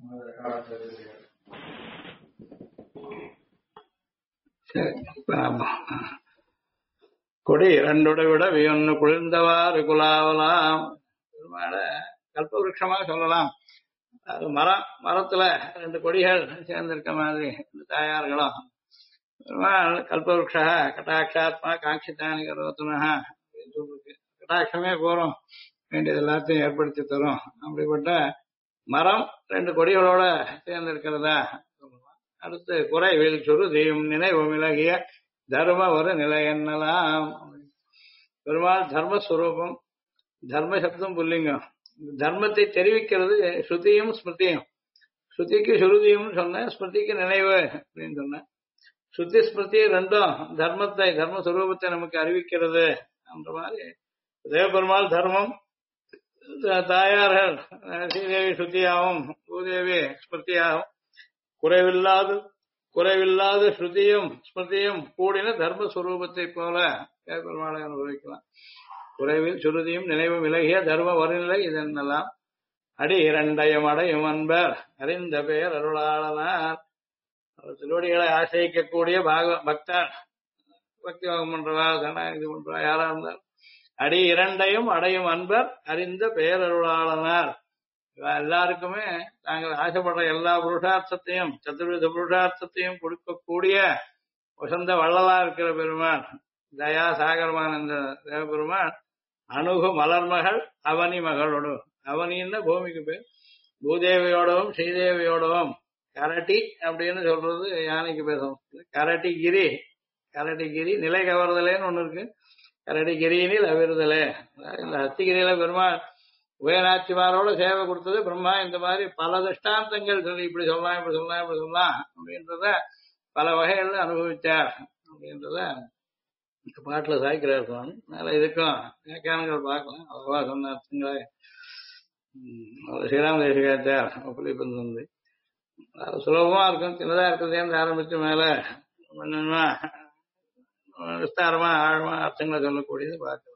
சரி, கொடி இரண்டுட விட வியொன்னு குளிர்ந்தவாறு குலாவலாம். பெருமாள கல்பவருஷமா சொல்லலாம். அது மரத்துல ரெண்டு கொடிகள் சேர்ந்திருக்க மாதிரி தாயார்களும் பெருமாள் கல்பவருஷ கட்டாட்சாத்மா காட்சித்தானி கரோத்தனா அப்படின்னு சொல்லிருக்கு. கட்டாட்சமே போறோம், வேண்டியது எல்லாத்தையும் ஏற்படுத்தி தரும். அப்படிப்பட்ட மரம் ரெண்டு கொடிகளோட சேர்ந்திருக்கிறதா சொல்லலாம். அடுத்து குறைவில் சுருதியும் நினைவு விலகிய தர்ம ஒரு நிலை என்னலாம். பெருமாள் தர்மஸ்வரூபம். தர்ம சப்தம் புல்லிங்கம். தர்மத்தை தெரிவிக்கிறது ஸ்ருதியும் ஸ்மிருதியும். ஸ்ருதிக்கு சுருதியும் சொன்னேன், ஸ்மிருதிக்கு நினைவு அப்படின்னு சொன்னேன். ஸ்ருதி ஸ்மிருதி ரெண்டும் தர்மத்தை தர்மஸ்வரூபத்தை நமக்கு அறிவிக்கிறது. அந்த மாதிரி தேவபெருமாள் தர்மம், தாயார்கள் ஸ்ரீதேவி ஸ்ருதியாகவும் பூதேவி ஸ்மிருதியாகவும் குறைவில்லாத ஸ்ருதியும் ஸ்மிருதியும் கூடின தர்மஸ்வரூபத்தை போல தேவபெருமாளை அனுபவிக்கலாம். குறைவில் சுருதியும் நினைவும் விலகிய தர்ம வருநிலை இதென்னலாம். அடி இரண்டையும் அடையும் அன்பர் அறிந்த பெயர் அருளாளனார். திருவடிகளை ஆசிரியக்கக்கூடிய பக்தர், பக்தி வாகம் பண்றவா இது பண்றவா யாரா இருந்தார், அடி இரண்டையும் அடையும் அன்பர் அறிந்த பெயரருளாளனார். எல்லாருக்குமே தாங்கள் ஆசைப்படுற எல்லா புருஷார்த்தத்தையும் சதுர்வித புருஷார்த்தத்தையும் கொடுக்கக்கூடிய வசந்த வள்ளலா இருக்கிற பெருமாள், தயா சாகரமான இந்த தேவபெருமாள் அணுகு மலர்மகள் அவனி மகளோடு. அவனின்னு பூமிக்கு பேர். பூதேவியோடவும் ஸ்ரீதேவியோடவும் கரட்டி அப்படின்னு சொல்றது யானைக்கு பேசும். கரட்டிகிரி நிலை கவர்தலேன்னு ஒண்ணு இருக்கு. கரடிகிரியினில் அவிர்தலே. இந்த அத்திகிரியில பெருமாள் உயர்நாச்சிமாரோட சேவை கொடுத்தது பிரம்மா. இந்த மாதிரி பல திஷ்டாந்தங்கள் சொல்லி இப்படி சொல்லலாம் அப்படின்றத பல வகைகள்ல அனுபவிச்சார் அப்படின்றத இந்த பாட்டுல சாய்க்கிறார் சுவாமி. அதனால இதுக்கும் வியாக்கியானங்கள் பார்க்கலாம். அவ்வளவா சொன்ன அர்த்தங்களே ஸ்ரீராம தேசிகாச்சார் ஒப்புளிப்பது வந்து அது சுலபமா இருக்கும். சின்னதா இருக்கிறதேருந்து ஆரம்பிச்சு மேல கொஞ்சமா விஸ்தாரமா ஆழமா அர்த்தங்களை சொல்லக்கூடியது பார்க்கலாம்.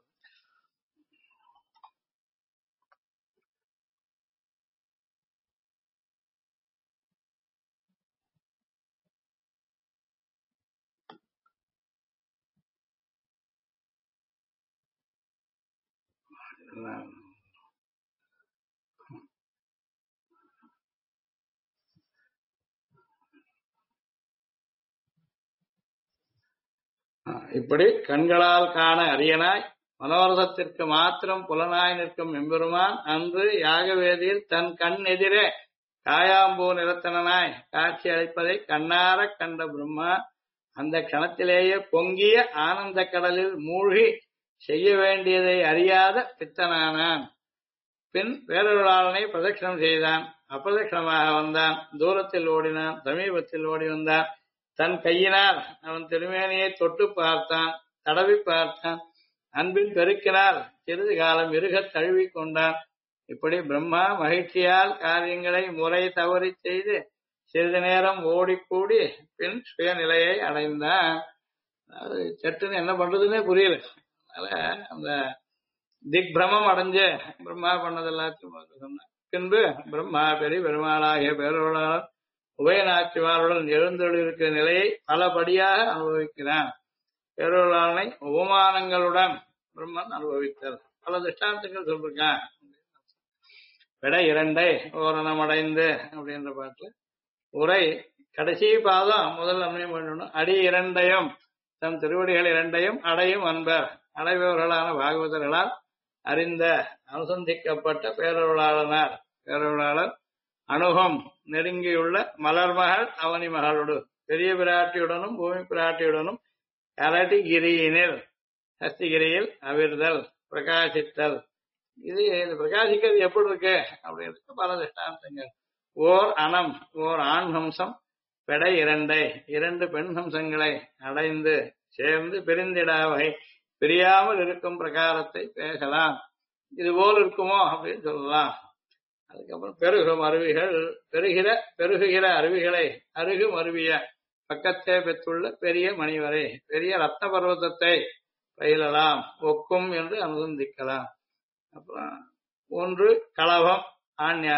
இப்படி கண்களால் காண அரியனாய் மனோரதத்திற்கு மாத்திரம் புலனாய் நிற்கும் எம்பெருமான் அன்று யாகவேதியில் தன் கண் எதிரே காயாம்பூ நிறத்தனாய் காட்சி அளிப்பதை கண்ணார கண்ட பிரம்மா அந்த கணத்திலேயே பொங்கிய ஆனந்த கடலில் மூழ்கி செய்ய வேண்டியதை அறியாத பித்தனானான். பின் வேறொருளாளனை பிரதட்சணம் செய்தான். அப்பிரதட்சணமாக வந்தான். தூரத்தில் ஓடினான், சமீபத்தில் ஓடி வந்தான். தன் கையினால் அவன் திருமேனியை தொட்டு பார்த்தான், தடவி பார்த்தான். அன்பின் பெருக்கினால் சிறிது காலம் இருகத் தழுவி கொண்டான். இப்படி பிரம்மா மகிழ்ச்சியால் காரியங்களை முறை தவறி செய்து சிறிது நேரம் ஓடிக்கூடி பின் சுயநிலையை அடைந்தான். அதாவது சட்டுன்னு என்ன பண்றதுன்னே புரியல. அதனால அந்த திக்பிரமம் அடைஞ்ச பிரம்மா பண்ணது எல்லாத்தையும் சொன்ன பின்பு பிரம்மா பெருமாளாகிய பேரொருளாளர் உபயநாச்சிமாருடன் எழுந்தொழிருக்கிற நிலையை பலபடியாக அனுபவிக்கிறான். பேரொருளாளனை உபமானங்களுடன் பிரம்மன் அனுபவித்தார். பல திஷ்டாந்தங்கள் சொல்லிருக்கான். விட இரண்டை ஓரணம் அடைந்து அப்படின்ற பாட்டுல உரை கடைசி பாதம் முதல் அம்மையும் பண்ணணும். அடி இரண்டையும் தம் திருவடிகள் இரண்டையும் அடையும் அன்பர் அடைபவர்களான பாகவதர்களால் அறிந்த அனுசந்திக்கப்பட்ட பேரருளாளனார். பேரருளாளர் அணுகம் நெருங்கியுள்ள மலர்மகள் அவனி மகளோடு பெரிய பிராட்டியுடனும் பூமி பிராட்டியுடனும் கரடிகிரியினில் ஹஸ்திகிரியில் அவிர்தல் பிரகாசித்தல். இது பிரகாசிக்கிறது எப்படி இருக்கு அப்படின்றது பல திஷ்டாந்தங்கள். ஓர் அனம் ஓர் ஆண் ஹம்சம் பெடை இரண்டை இரண்டு பெண் ஹம்சங்களை அடைந்து சேர்ந்து பிரிந்திடாவை பிரியாமல் இருக்கும் பிரகாரத்தை பேசலாம். இது போல் இருக்குமோ அப்படின்னு சொல்லலாம். அதுக்கப்புறம் பெருகும் அருவிகள் பெருகுகிற அருவிகளை அருகும் அருவிய பக்கத்தே பெற்றுள்ள பெரிய மணிவரை பெரிய ரத்ன பர்வதத்தை பயிலலாம் ஒக்கும் என்று அனுசந்திக்கலாம். அப்புறம் ஒன்று களவம் ஆண் யானை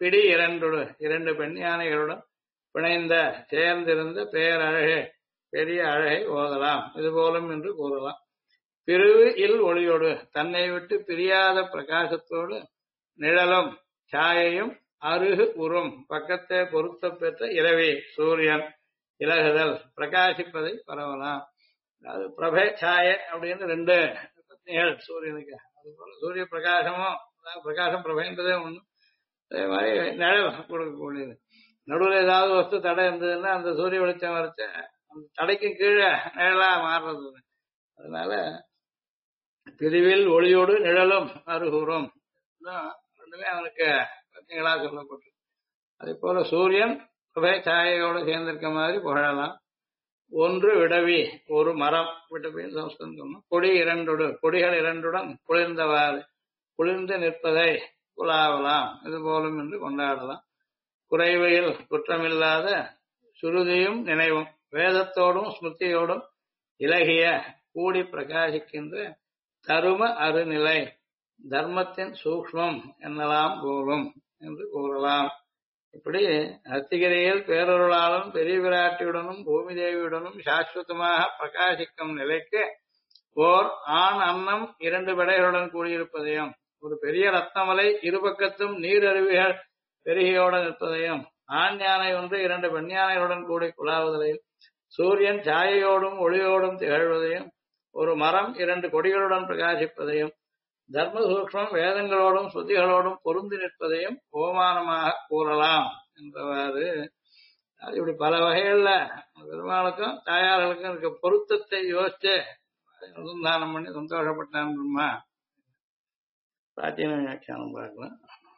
பிடி இரண்டுடு இரண்டு பெண் யானைகளுடன் பிணைந்த சேர்ந்திருந்த பேரழகே பெரிய அழகை ஓதலாம் இது போலும் என்று கூறலாம். பிரிவு இல் ஒளியோடு தன்னை விட்டு பிரியாத பிரகாசத்தோடு நிழலும் சாயையும் அருகு உறும் பக்கத்தை பொருத்த பெற்ற இரவி சூரியன் இலகுதல் பிரகாசிப்பதை பரவலாம். அதாவது பிரபை சாய அப்படின்னு ரெண்டு பத்னிகள் சூரியனுக்கு. அதுபோல சூரிய பிரகாசமும் பிரகாசம் பிரபைன்றதே ஒண்ணு. அதே மாதிரி நிழல் கொடுக்கக்கூடியது. நடுவில் ஏதாவது வஸ்து தடை இருந்ததுன்னா அந்த சூரிய வெளிச்சம் வரைச்ச அந்த தடைக்கு கீழே நிழலா மாறுறது. அதனால பிரிவில் ஒளியோடு நிழலும் அருகூறும் ரெண்டுமே அவனுக்கு பத்னிகளா சொல்லப்பட்டு. அதே போல சூரியன் பிரபை சாயையோடு சேர்ந்திருக்க மாதிரி புகழலாம். ஒன்று விடவி ஒரு மரம் விடவின்னு சம்ஸ்கிருதம் சொன்னோம். கொடி இரண்டோடு கொடிகள் இரண்டுடன் குளிர்ந்தவாறு குளிர்ந்து நிற்பதை குலாவலாம் இது போலும் என்று கொண்டாடலாம். குறைவையில் குற்றமில்லாத சுருதியும் நினைவும் வேதத்தோடும் ஸ்மிருதியோடும் இலகிய கூடி பிரகாசிக்கின்ற தரும அருநிலை தர்மத்தின் சூக்ஷ்மம் என்னலாம் போலும் என்று கூறலாம். இப்படி அத்திகிரியில் பேரொருளாலும் பெரிய விராட்டியுடனும் பூமி தேவியுடனும் சாஸ்வதமாக பிரகாசிக்கும் நிலைக்கு ஓர் ஆண் அன்னம் இரண்டு விடைகளுடன் கூடியிருப்பதையும் ஒரு பெரிய ரத்னமலை இருபக்கத்தும் நீர் அருவிகள் பெருகியோடு நிற்பதையும் ஆண் யானை ஒன்று இரண்டு பெண் யானைகளுடன் கூடி குழாவுதலையும் சூரியன் சாயையோடும் ஒளியோடும் திகழ்வதையும் ஒரு மரம் இரண்டு கொடிகளுடன் பிரகாசிப்பதையும் தர்ம சூக்ஷ்மம் வேதங்களோடும் ஸ்ருதிகளோடும் பொருந்தி நிற்பதையும் ஓமானமாக கூறலாம் என்றவாறு. இப்படி பல வகைகள்ல பெருமாளுக்கும் தாயார்களுக்கும் இருக்க பொருத்தத்தை யோசிச்சு அனுசந்தானம் பண்ணி சந்தோஷப்பட்டான் பிரம்மா. பிராச்சீன வியாக்கியானம் பார்க்கலாம்.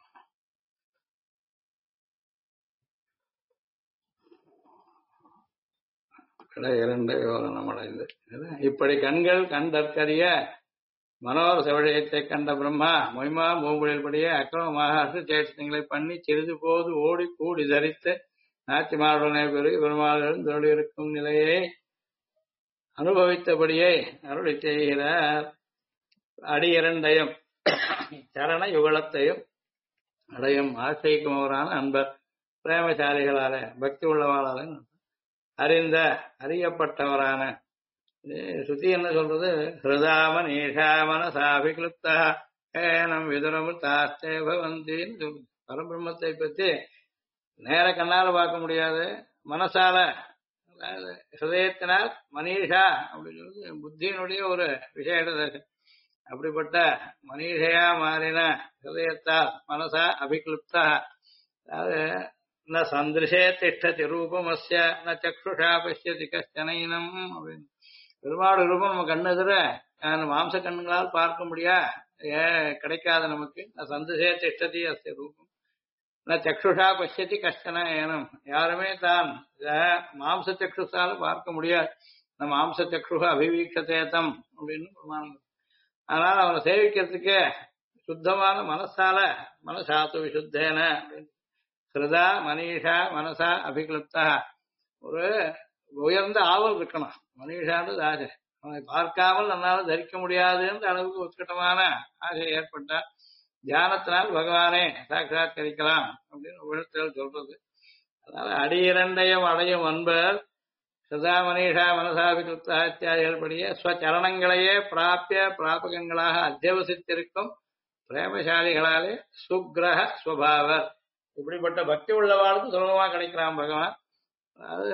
இரண்டு விவரணம் அடைந்து இப்படி கண்கள் கண்டற்கரிய மனோர செவழியத்தை கண்ட பிரம்மா மொய்மா மூங்குழில்படியே அக்கிரமமாக அசுச்சேஷங்களை பண்ணி சிறிது போது ஓடி கூடி தரித்து நாச்சிமாருடனே பெருகி பெருமாளுடன் தொழிலிருக்கும் நிலையை அனுபவித்தபடியே அருளி செய்கிறார். அடி இரண்டையும் சரண யுகலத்தையும் அடையும் ஆசைக்குமவரான அன்பர் பிரேமசாலிகளால பக்தி உள்ளவாளால அறியப்பட்டவரான சுத்தி என்ன சொல்றது ஹிருதாமன் ஈஷாமன சாபிக்லுப்தா ஏனம் விதுரமும் தாஸ்தே பவந்தின்னு சொல்லுது. பரபிரம்மத்தை பத்தி நேர கண்ணால பார்க்க முடியாது, மனசால ஹிருதயத்தினால் மனிஷா அப்படின்னு சொல்றது புத்தியினுடைய ஒரு விசேஷ. அப்படிப்பட்ட மனிஷையா மாறின ஹிருதயத்தால் மனசா அபிக்லுப்தா, அதாவது ந சந்திருஷே திஷ்டதி ரூபமஸ்ய ந சக்ஷுஷா பசியதி கஷ்டனைனம் அப்படின்னு. பெருமாடு ரூபம் நம்ம கண்ணு எதிர மாம்ச கண்ணுங்களால் பார்க்க முடியா கிடைக்காத நமக்கு. சந்திருஷே திஷ்டதி அஸ்ய ரூபம் ந சக்ஷுஷா பசியதி கஷ்டன ஏனம், யாருமே தான் மாம்ச சக்ஷுஷால பார்க்க முடியாது. நம்ம மாம்ச சக்ஷு அபிவீக்ஷதேதம் அப்படின்னு பிரமாணம். அதனால அவனை சேவிக்கிறதுக்கு சுத்தமான மனசால மனசாத்து விசுத்தேன அப்படின்னு ஹிருதா மனிஷா மனசா அபிக்லுப்தா ஒரு உயர்ந்த ஆவல் இருக்கணும். மனிஷான்றது ஆசை, அவனை பார்க்காமல் நம்மளால தரிக்க முடியாதுன்ற அளவுக்கு உத்கட்டமான ஆசை ஏற்பட்டா தியானத்தினால் பகவானே சாட்சாத்கரிக்கலாம் அப்படின்னு உபநிஷத்தில் சொல்றது. அதனால அடி இரண்டையும் அடையும் அன்பர் சதா மனிஷா மனசாபிகிருப்தா இத்தியாதிகள் படியே ஸ்வச்சரணங்களையே பிராபிய பிராபகங்களாக அத்தியவசித்திருக்கும் பிரேமசாலிகளாலே சுக்ரஹ ஸ்வபாவர். இப்படிப்பட்ட பக்தி உள்ளவாளுக்கு சுலபமா கிடைக்கிறான் பகவான். அதாவது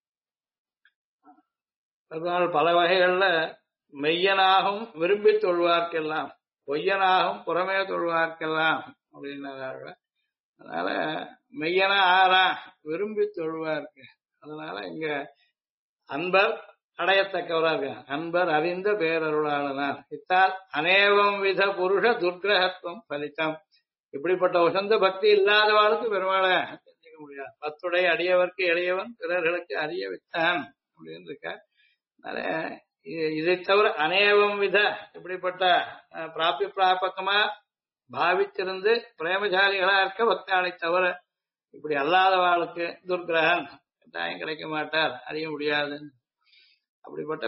பகவான் பல வகைகள்ல மெய்யனாகவும் விரும்பி தொழுவார்க்கெல்லாம் பொய்யனாகவும் புறமே தொழுவார்க்கெல்லாம் அப்படின்னார்கள். அதனால மெய்யனா ஆறா விரும்பி தொழுவார்க்கு. அதனால இங்க அன்பர் அடையத்தக்கவரா இருக்காங்க. அன்பர் அறிந்த பேரருளாளனார் இத்தால் அநேகம் வித புருஷ துர்கிரகத்துவம் பலித்தம். இப்படிப்பட்ட உசந்த பக்தி இல்லாதவாளுக்கு பெருமாளை தெரிஞ்சுக்க முடியாது. பத்துடைய அடியவர்க்கு எளியவன் பிறர்களுக்கு அறிய வைத்தான் அப்படின்னு இருக்க. அதனால இதை தவிர அநேகம் வித இப்படிப்பட்ட பிராபிய பிராபகமா பாவித்திருந்து பிரேமசாலிகளா இருக்க பக்தாளை தவிர இப்படி அல்லாதவாளுக்கு துர்கிரகன் கட்டாயம் கிடைக்க மாட்டார், அறிய முடியாது. அப்படிப்பட்ட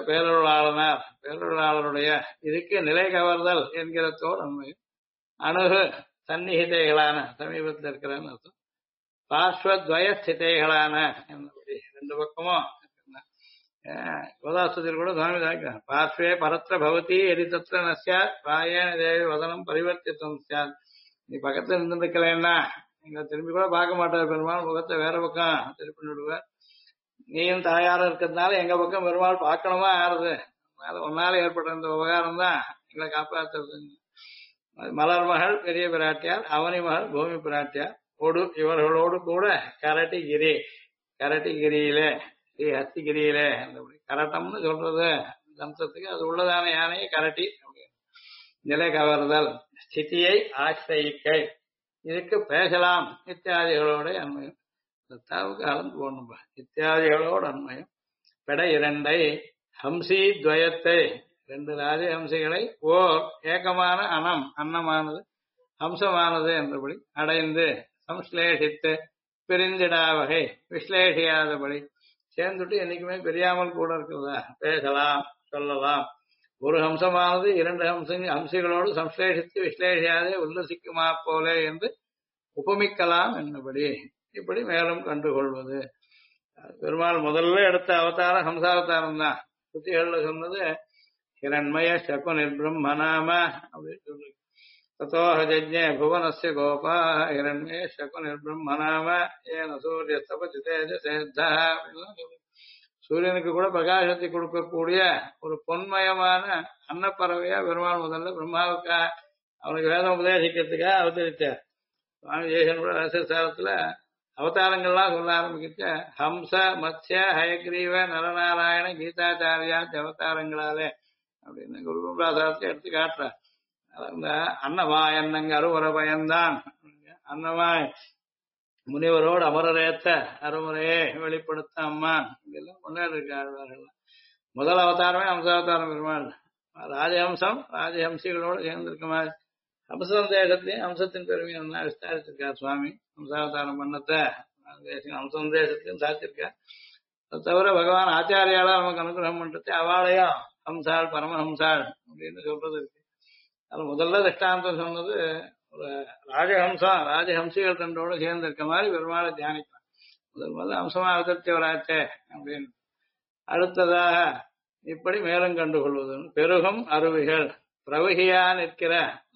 பேரருளாளனார் பேரருளாளருடைய இதுக்கு நிலை கவர்தல் என்கிற தோல் அணுகு சந்நிகிதைகளான சமீபத்தில் இருக்கிறன்னு அர்த்தம். பார்ஸ்வத்வய ஸ்திதைகளான ரெண்டு பக்கமும் கோதாஸ்தியில் கூட சுவாமி தாக்கிறார். பார்ஸ்வே பரத்திர பவதி எரி தத்திர நசியா ராயேன தேவி வதனம் பரிவர்த்தித்தம் சார். நீ பக்கத்துல இருந்துருக்கலன்னா நீங்க திரும்பி கூட பார்க்க மாட்டார் பெருமாள், முகத்தை வேற பக்கம் திருப்பி விடுவார். நீயும் தாயாரும் இருக்கிறதுனால எங்க பக்கம் பெருமாள் பார்க்கணுமா ஆறுது. அதனால ஒன்னால ஏற்பட்ட இந்த உபகாரம் தான் எங்களை காப்பாற்றுறது. மலர் மகள் பெரிய பிராட்டியார், அவனி மகள் பூமி பிராட்டியார் இவர்களோடு கூட கரட்டிகிரி, கரட்டிகிரியிலே ஸ்ரீ ஹஸ்திகிரியிலே கரட்டம்னு சொல்றது தம்சத்துக்கு அது உள்ளதான யானையை கரட்டி நிலை கவர்தல், ஸ்திதியை ஆசிரியிக்கை, இதுக்கு பேசலாம் இத்தியாதிகளோட அண்மையும். தத்தாவுக்கு அளந்து போடணும்பா. இத்தியாதிகளோடு அண்மையும் பெட இரண்டை ஹம்சி துவயத்தை ரெண்டு ராஜ ஹம்சிகளை ஓர் ஏகமான அன்னமானது ஹம்சமானது என்றபடி அடைந்து சம்ஸ்லேஷித்து பிரிந்திடா வகை விஸ்லேஷியாதபடி சேர்ந்துட்டு என்னைக்குமே பிரியாமல் கூட இருக்கிறதா பேசலாம் சொல்லலாம். ஒரு ஹம்சமானது இரண்டு ஹம்சிகளோடு சம்ஸ்லேஷித்து விஸ்லேஷியாதே உல்லசிக்குமா போலே என்று உபமிக்கலாம் என்னபடி இப்படி மேலும் கண்டுகொள்வது. பெருமாள் முதல்ல எடுத்த அவதாரம் ஹம்சாவதாரம் தான். சுத்திகள்ல சொன்னது ஹிரண்மய சகு நிர்பிரம்மநாம அப்படின்னு சொல்லி தத்தோஹஜ்ஞே புவனஸ்ய கோபா ஹிரண்மய சகு நிர்பிரம்மநாம ஏன சூரிய தபதி தேஜசேத்தா அப்படின்லாம் சொல்லி சூரியனுக்கு கூட பிரகாசத்தை கொடுக்கக்கூடிய ஒரு பொன்மயமான அன்னப்பறவையா பெருமாள் முதல்ல பிரம்மாவுக்கா அவனுக்கு வேதம் உபதேசிக்கிறதுக்காக அவதரித்தார். சுவாமி ஜெயசன் கூட ரசசாரத்துல அவதாரங்கள்லாம் சொல்ல ஆரம்பிக்கிட்ட ஹம்ச மத்ய ஹயக்ரீவ நரநாராயண கீதாச்சாரியா அவதாரங்களாலே அப்படின்னு குருபிரசாதத்தை எடுத்து காட்டுறார். அந்த அன்னமாய் அன்னங்க அருவர பயன்தான் அன்னமாய் முனிவரோடு அமரரேத்த அருமுறையே வெளிப்படுத்த அம்மான் இதெல்லாம் கொண்டாடி இருக்கார்கள். முதல் அவதாரமே ஹம்சாவதாரம் பெருமாள். ராஜஹம்சம் ராஜஹம்சிகளோடு சேர்ந்திருக்க மாதிரி ஹம்சந்தேசத்தையும் ஹம்சத்தின் பெருமையை ஒன்னா விஸ்தாரிச்சிருக்கார் சுவாமி. ஹம்சாவதாரம் பண்ணத்தை ஹம்சந்தேசத்தையும் சாத்திருக்கார். அது தவிர பகவான் ஆச்சாரியாலா நமக்கு அனுகிரகம் பண்றது அவாளையும் ஹம்சாள் பரமஹம்சாள் அப்படின்னு சொல்றது இருக்கு. அது முதல்ல திஷ்டாந்தம் சொன்னது ஒரு ராஜஹம்சிகள் ரெண்டோட சேர்ந்து இருக்க மாதிரி பெருமாளை தியானிக்கலாம். முதல்ல அம்சமா அவதரித்தவராச்சே அப்படின்னு. அடுத்ததாக இப்படி மேலும் கண்டுகொள்வது பெருகும் அருவிகள் பிரவகியா நிற்கிற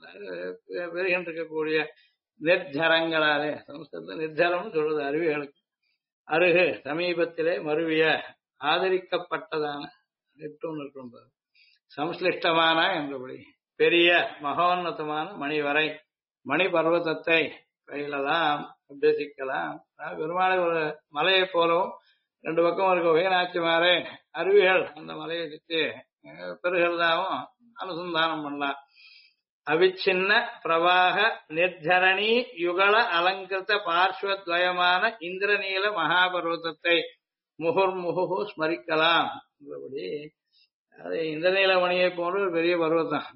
பெருகின்றிருக்கக்கூடிய நிர்ஜரங்களாலே சமஸ்கிருத நிர்ஜரம்னு சொல்றது அருவிகளுக்கு. அருகு சமீபத்திலே மருவிய ஆதரிக்கப்பட்டதான இருக்கும் சம்ஸ்லிஷ்டமான என்றபடி பெரிய மகோன்னதமான மணிவரை மணி பர்வதத்தை பயிலலாம் அபியசிக்கலாம். பெருமாளை ஒரு மலையை போலவும் ரெண்டு பக்கம் இருக்க உயனாட்சி மாறே அருவிகள் அந்த மலையை சுற்றி பெருகிறதாவும் அனுசந்தானம் பண்ணலாம். அவிச்சின்ன பிரவாக நிர்ஜரணி யுகல அலங்கிருத்த பார்ஸ்வத்வயமான இந்திரநீல மகாபர்வதத்தை முகுர்முகு ஸ்மரிக்கலாம் என்றபடி. அது இந்திரநீல மணியை போன்ற ஒரு பெரிய பர்வதம்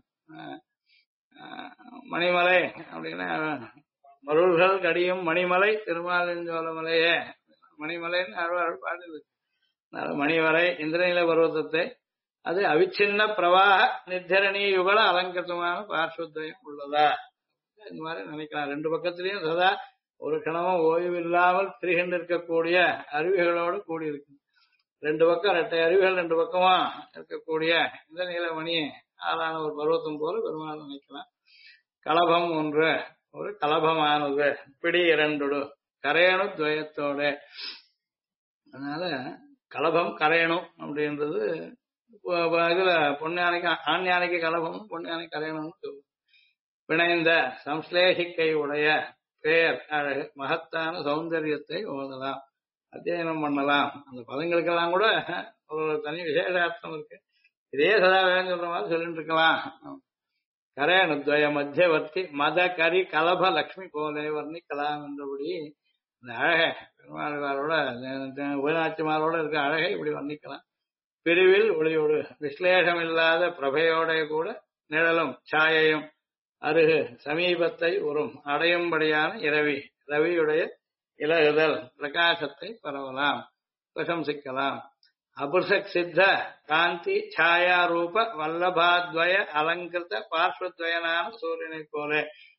மணிமலை அப்படின்னா மருள்கள் கடியும் மணிமலை திருமாலிஞ்சோலமலையே மணிமலைன்னு அருள் பாடுது. மணிவரை இந்திரநீல பர்வதத்தை அது அவிச்சின்ன பிரவாக நிர்ஜரணி யுகல அலங்கிருத்தமான பார்ஸ்வத்வயம் உள்ளதா இந்த மாதிரி நினைக்கலாம். ரெண்டு பக்கத்திலையும் சதா ஒரு கணமும் ஓய்வு இல்லாமல் திரிகின்றிருக்கக்கூடிய அருவிகளோடு கூடியிருக்கு. ரெண்டு பக்கம் ரெட்டை அருவிகள் ரெண்டு பக்கமா இருக்கக்கூடிய இந்த நீலமணி ஆளான ஒரு பர்வத்தம் போல பெருமாள் நினைக்கலாம். கலபம் ஒன்று ஒரு கலபமானது பிடி இரண்டு கரையணு துவயத்தோட. அதனால கலபம் கரையணும் அப்படின்றது இதுல பொண்ணு யானைக்கு ஆண் யானைக்கு கலபம் பொண்ணு யானைக்கு கரையணும்னு சொல்லுவோம். பிணைந்த சம்ஸ்லேஷிக்கை உடைய பேர் அழகு மகத்தான சௌந்தரியத்தை ஓதலாம் அத்தியனம் பண்ணலாம். அந்த பதங்களுக்கெல்லாம் கூட ஒரு தனி விசேஷ அர்த்தம் இருக்கு. இதே சதா வேணும் சொல்ற மாதிரி சொல்லிட்டு இருக்கலாம். கரேணுத்வய மத்தியவர்த்தி மத கரி கலப லக்ஷ்மி போலே வர்ணிக்கலாம் என்றபடி இந்த அழகை பெருமாள்வாரோட உபநாச்சிமாரோட இருக்க அழகை இப்படி வர்ணிக்கலாம். பிரிவில் ஒளியோடு விஸ்லேஷம் இல்லாத பிரபையோட கூட நிழலும் சாயையும் அருகு சமீபத்தை உறும் அடையும்படியான ரவியுடைய இலகுதல் பிரகாசத்தை பரவலாம் பிரசம்சிக்கலாம். அபுர்சக் சித்த காந்தி சாயா ரூப வல்லபாத்வய அலங்கிருத்த பார்ஸ்வத்வயனான சூரியனை போல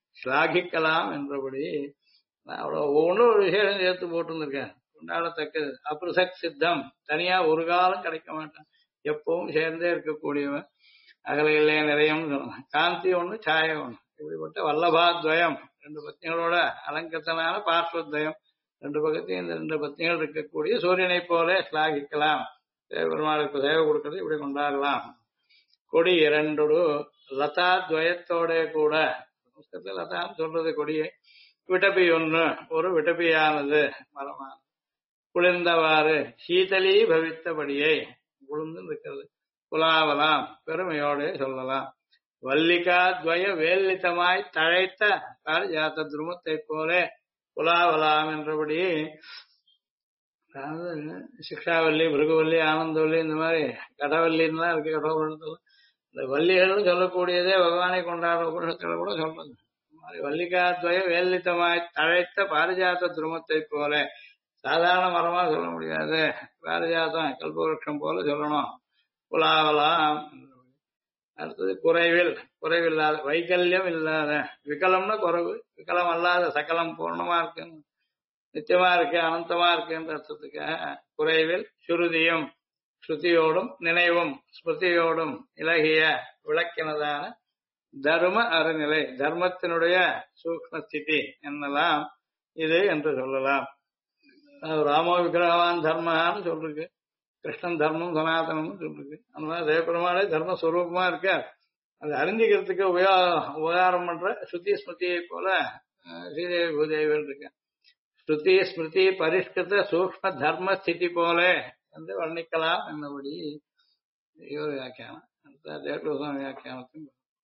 ஸ்லாகிக்கலாம் என்றபடி அவ்வளோ ஒவ்வொன்றும் ஒரு விசேஷம் சேர்த்து போட்டுருந்துருக்கேன். கொண்டாடத்தக்கது. அப்ரசக் சித்தம், தனியா ஒரு காலம் கிடைக்க மாட்டான், எப்பவும் சேர்ந்தே இருக்கக்கூடியவன். அகலையிலே நிறையம் காந்தி ஒண்ணு சாய ஒண்ணு, இப்படிப்பட்ட வல்லபாத்வயம், ரெண்டு பத்னிகளோட அலங்கத்தனான பார்ஸ்வத்வயம், ரெண்டு பக்கத்தையும் இந்த ரெண்டு பத்னிகள் இருக்கக்கூடிய சூரியனை போல ஸ்லாகிக்கலாம். பெருமாளுக்கு சேவை கொடுக்கறது இப்படி கொண்டாடலாம். கொடி இரண்டோடு லதா துவயத்தோட கூட, லதான்னு சொல்றது கொடியை, விட்டபி ஒன்று, ஒரு விட்டபியானது மரமான குளிர்ந்தவாறு சீதலி பவித்தபடியை குளிர்ந்து இருக்கிறது. குலாவலாம், பெருமையோடு சொல்லலாம். வல்லிகா துவய வேலித்தமாய் தழைத்த பாரிஜாத துருமத்தை போல குலாவலாம் என்றபடி, அதாவது சிக்ஷாவல்லி, பிருகுவல்லி, ஆனந்தவல்லி, இந்த மாதிரி கடவல்லின்னு தான் இருக்கு கடவுள். இந்த வள்ளிகள்னு சொல்லக்கூடியதே பகவானை கொண்டாடுற உபனிஷத்துல கூட சொல்றது. இந்த மாதிரி வல்லிகா துவய வேலித்தமாய் தழைத்த பாரிஜாத துருமத்தை போல, சாதாரண மரமா சொல்ல முடியாது, பாரிஜாதம் கல்பவருஷம் போல சொல்லணும். குலாவலாம். அடுத்தது குறைவில், குறைவில்லாத, வைக்கல்யம் இல்லாத, விகலம்னா குறைவு, விகலம் அல்லாத, சகலம் பூர்ணமா இருக்கு, நித்தியமா இருக்கு, அனந்தமா இருக்குன்ற அர்த்தத்துக்காக குறைவில் சுருதியும், ஸ்ருதியோடும் நினைவும் ஸ்மிருதியோடும் இலகிய விளக்கினதான தர்ம அறநிலை, தர்மத்தினுடைய சூக்ஷ்ம ஸ்திதி என்னலாம் இது என்று சொல்லலாம். ராமோ விக்கிரகவான் தர்மன்னு சொல்லிருக்கு, கிருஷ்ணன் தர்மம் சனாதனம்னு சொல்லிருக்கு. அந்த மாதிரி தேவபெருமானே தர்மஸ்வரூபமா இருக்கார். அது அறிஞ்சிக்கிறதுக்கு உபகாரம் பண்ற ஸ்ருதி ஸ்மிருதியை போல ஸ்ரீதேவி பூதேவிகள் இருக்க. ஸ்ருதி ஸ்மிருதி பரிஷ்கிருத சூக்ஷ்ம தர்ம ஸ்திதி போல என்று வர்ணிக்கலாம் என்னபடி ஒரு வியாக்கியானம். அடுத்த தேவபெருமான் வியாக்கியானத்தின்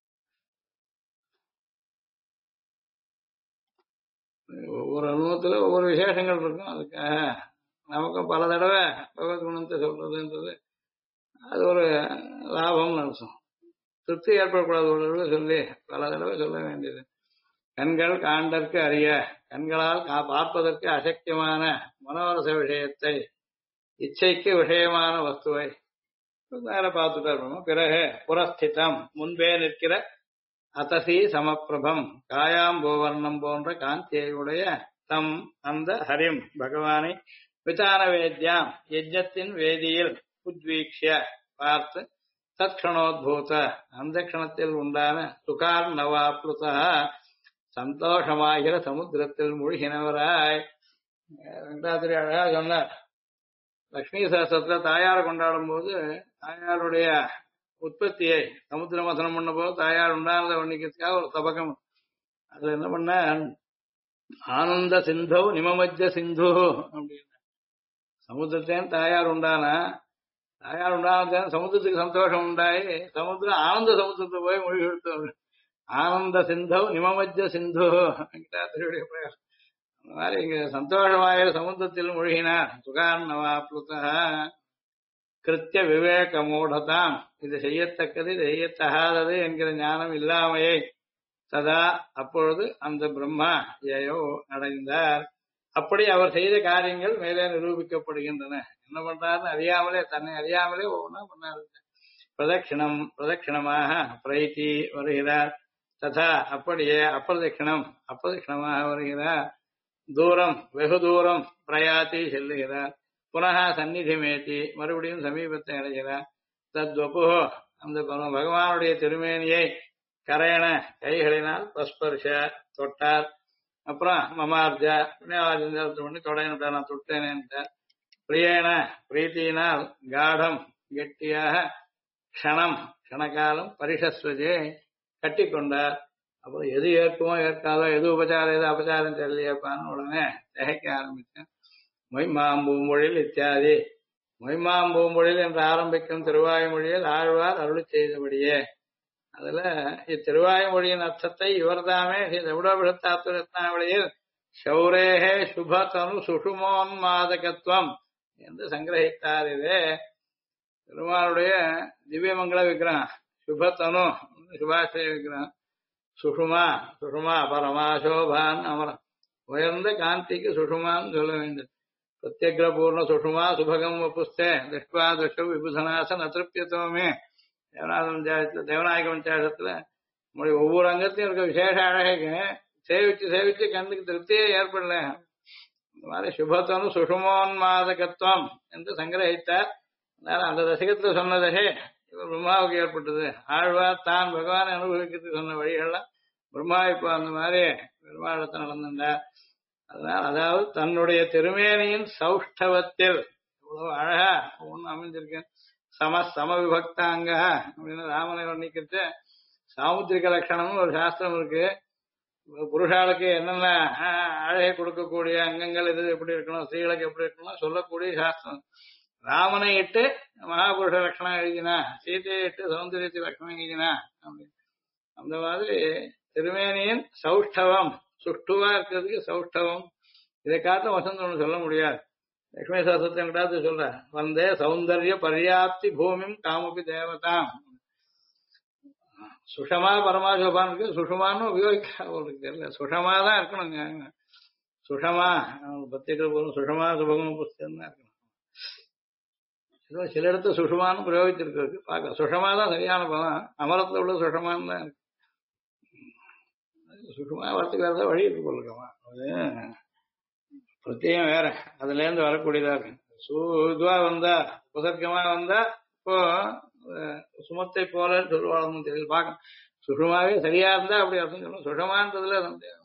ஒவ்வொரு அனுபவத்துல ஒவ்வொரு விசேஷங்கள் இருக்கும். அதுக்காக நமக்கும் பல தடவை பகவத் குணத்தை சொல்றதுன்றது அது ஒரு லாபம்னு அர்த்தம். திருப்தி ஏற்படக்கூடாது ஒரு தடவை சொல்லி பல தடவை சொல்ல வேண்டியது. கண்கள் காண்டற்கு அறிய, கண்களால் பார்ப்பதற்கு அசக்கியமான மனோரச விஷயத்தை, இச்சைக்கு விஷயமான வஸ்துவை நேர பார்த்துட்டு பிறகு புறஸ்திதம், முன்பே நிற்கிற அத்தசி சமப்பிரபம், காயாம்போவர்ணம் போன்ற காந்தியை உடைய தம் அந்த ஹரிம் பகவானை விதான வேத்யாம் யஜ்ஞத்தின் வேதியில் உத்வீக்ஷிய பார்த்து, தத்க்ஷணோத்பூத அந்த க்ஷணத்தில் உண்டான சுகார் நவாப்ளுதா சந்தோஷமாகிற சமுத்திரத்தில் மூழ்கினவராய். வெங்கடாத்திரி அழகா சொன்னார். லட்சுமி சஹஸ்ரத்துல தாயாரை கொண்டாடும் போது தாயாருடைய உற்பத்தியை சமுத்திர மசனம் பண்ண போது தாயார் உண்டானதை வர்ணிக்கிறதுக்காக ஒரு தபகம். அதுல என்ன பண்ண, ஆனந்த சிந்தோ நிமமஜ்ஜ சிந்து அப்படின்னு, சமுத்திரத்தேன் தாயார் உண்டானா, தாயார் உண்டான சமுத்திரத்துக்கு சந்தோஷம் உண்டாயி சமுத்திரம் ஆனந்த சமுத்திரத்தை போய் மொழி கொடுத்தவர். ஆனந்த சிந்தோ நிமமஜ்ஜ சிந்து வெங்கடாத்திரியுடைய பிரயோகம். அந்த மாதிரி இங்க சந்தோஷமாகிற சமுத்திரத்தில் மூழ்கினார். சுகார்ணவாப்ளுதா கிருத்திய விவேக மூடதாம், இது செய்யத்தக்கது இது செய்யத்தகாதது என்கிற ஞானம் இல்லாமையை சதா அப்பொழுது அந்த பிரம்மா ஏயோ அடைந்தார். அப்படி அவர் செய்த காரியங்கள் மேலே நிரூபிக்கப்படுகின்றன. என்ன பண்றாருன்னு அறியாமலே, தன்னை அறியாமலே ஒவ்வொன்றா பண்ணாரு. பிரதட்சிணம், பிரதட்சிணமாக பிரைத்தி வருகிறார். ததா அப்படியே அப்பிரதட்சிணம், அப்பிரதட்சிணமாக வருகிறார். தூரம், வெகு தூரம் பிரயாத்தி செல்லுகிறார். புனக சந்நிதிமேத்தி மறுபடியும் சமீபத்தை அடைகிறார். தத்வபு அந்த பகவானுடைய திருமேனியை கரையண கைகளினால் பஸ்பர்ஷ தொட்டார். அப்புறம் மமார்ஜா பண்ணி தொடையினுட்டா, நான் தொட்டேனேன்ட்டார். பிரியேன பிரீத்தியினால் காடம் கெட்டியாக க்ஷணம் க்ஷணகாலம் பரிஷஸ்வஜே கட்டி கொண்டார். அப்புறம் எது ஏற்குமோ ஏற்காதோ, எது உபச்சாரம் எது அபச்சாரம் தெரியலையப்பான்னு உடனே திகைக்க ஆரம்பித்தேன். மொய்மாம்பூமொழில் இத்தியாதி, மொய்மாம்பூமொழில் என்று ஆரம்பிக்கும் திருவாய்மொழியில் ஆழ்வார் அருளி செய்தபடியே, அதுல இத்திருவாய்மொழியின் அர்த்தத்தை இவர்தாமே திரவிடபிரத்தாத்வரத்னாவளியில் சௌரேகே சுபதனு சுஷுமோன்மாதகத்துவம் என்று சங்கிரகித்தார். இதே பெருமாளுடைய திவ்யமங்கள விக்கிரகம் சுபதனு, சுபாஷய விக்கிரகம். சுஷுமா, சுஷுமா பரமாசோபான் அமரம், உயர்ந்த காந்திக்கு சுஷுமான்னு சொல்ல வேண்டும். பிரத்யக்ர பூர்ண சுஷுமா சுபகம் புஸ்தே திருஷ்வா துஷ விபுதனாசன் அத்திருப்தியத்துவமே. தேவநாயக பஞ்சாயத்துல நம்முடைய ஒவ்வொரு அங்கத்தையும் இருக்க விசேஷ அழகைக்கு சேவிச்சு சேவிச்சு கண்ணுக்கு திருப்தியே ஏற்படல. இந்த மாதிரி சுபத்தனும் சுஷுமோன்மாதகத்துவம் என்று சங்கிரகித்தார். அதனால அந்த ரசிகத்துல சொன்னதே இவர் பிரம்மாவுக்கு ஏற்பட்டது. ஆழ்வார் தான் பகவானை அனுபவிக்கிறதுக்கு சொன்ன வழிகள்லாம் பிரம்மா இப்போ அந்த மாதிரி பெருமாளத்தை நடந்தார். அதனால அதாவது தன்னுடைய திருமேனியின் சௌஷ்டவத்தில் இவ்வளவு அழகா ஒண்ணு அமைஞ்சிருக்கு. சம விபக்தாங்க அப்படின்னு ராமனை வர்ணிக்கிறது. சாமுத்திரிக லட்சணம்னு ஒரு சாஸ்திரம் இருக்கு. புருஷாளுக்கு என்னென்ன அழகை கொடுக்கக்கூடிய அங்கங்கள் இது எப்படி இருக்கணும், ஸ்திரீகளுக்கு எப்படி இருக்கணும் சொல்லக்கூடிய சாஸ்திரம். ராமனை இட்டு மகாபுருஷ லட்சணம் எழுதினா, சீதையை இட்டு சௌந்தரியத்தை லட்சணம் எழுதினா அப்படின்னு. அந்த மாதிரி திருமேனியின் சௌஷ்டவம், சுஷ்டுவா இருக்கிறதுக்கு சௌஷ்டவம். இதை காட்டும் வசந்தம் ஒண்ணு சொல்ல முடியாது. லட்சுமி சாஸ்திரத்தை எங்கிட்டாவது சொல்ற வந்தே சௌந்தர்ய பர்யாப்தி பூமியும் காமபி தேவதாம். சுஷமா பரமாசுபானுக்கு சுஷமான்னு உபயோகிக்க தெரியல. சுஷமா தான் இருக்கணுங்க. சுஷமா பத்திரிகை போதும் சுஷமா சுபகம் புஸ்தகம் தான் இருக்கணும். சில இடத்துல சுஷமான்னு பிரயோகிச்சிருக்கு பார்க்க. சுஷமா தான் சரியான பதம். அமரத்துல உள்ள சுஷமான்னு தான் இருக்கு. சுஷமா வரத்துக்கு வேற ஏதாவது வழி இருக்கு போயிருக்கமா. அது பிரத்யேகம் வேற அதுல இருந்து வரக்கூடியதா இருக்கு. இதுவா வந்தா உபசர்க்கமா வந்தா இப்போ சுமத்தை போல சொல்லுவாங்க தெரியல பார்க்க. சுஷமாவே சரியா இருந்தா அப்படி அர்த்தம் சொல்லணும். சுஷமான்றதுல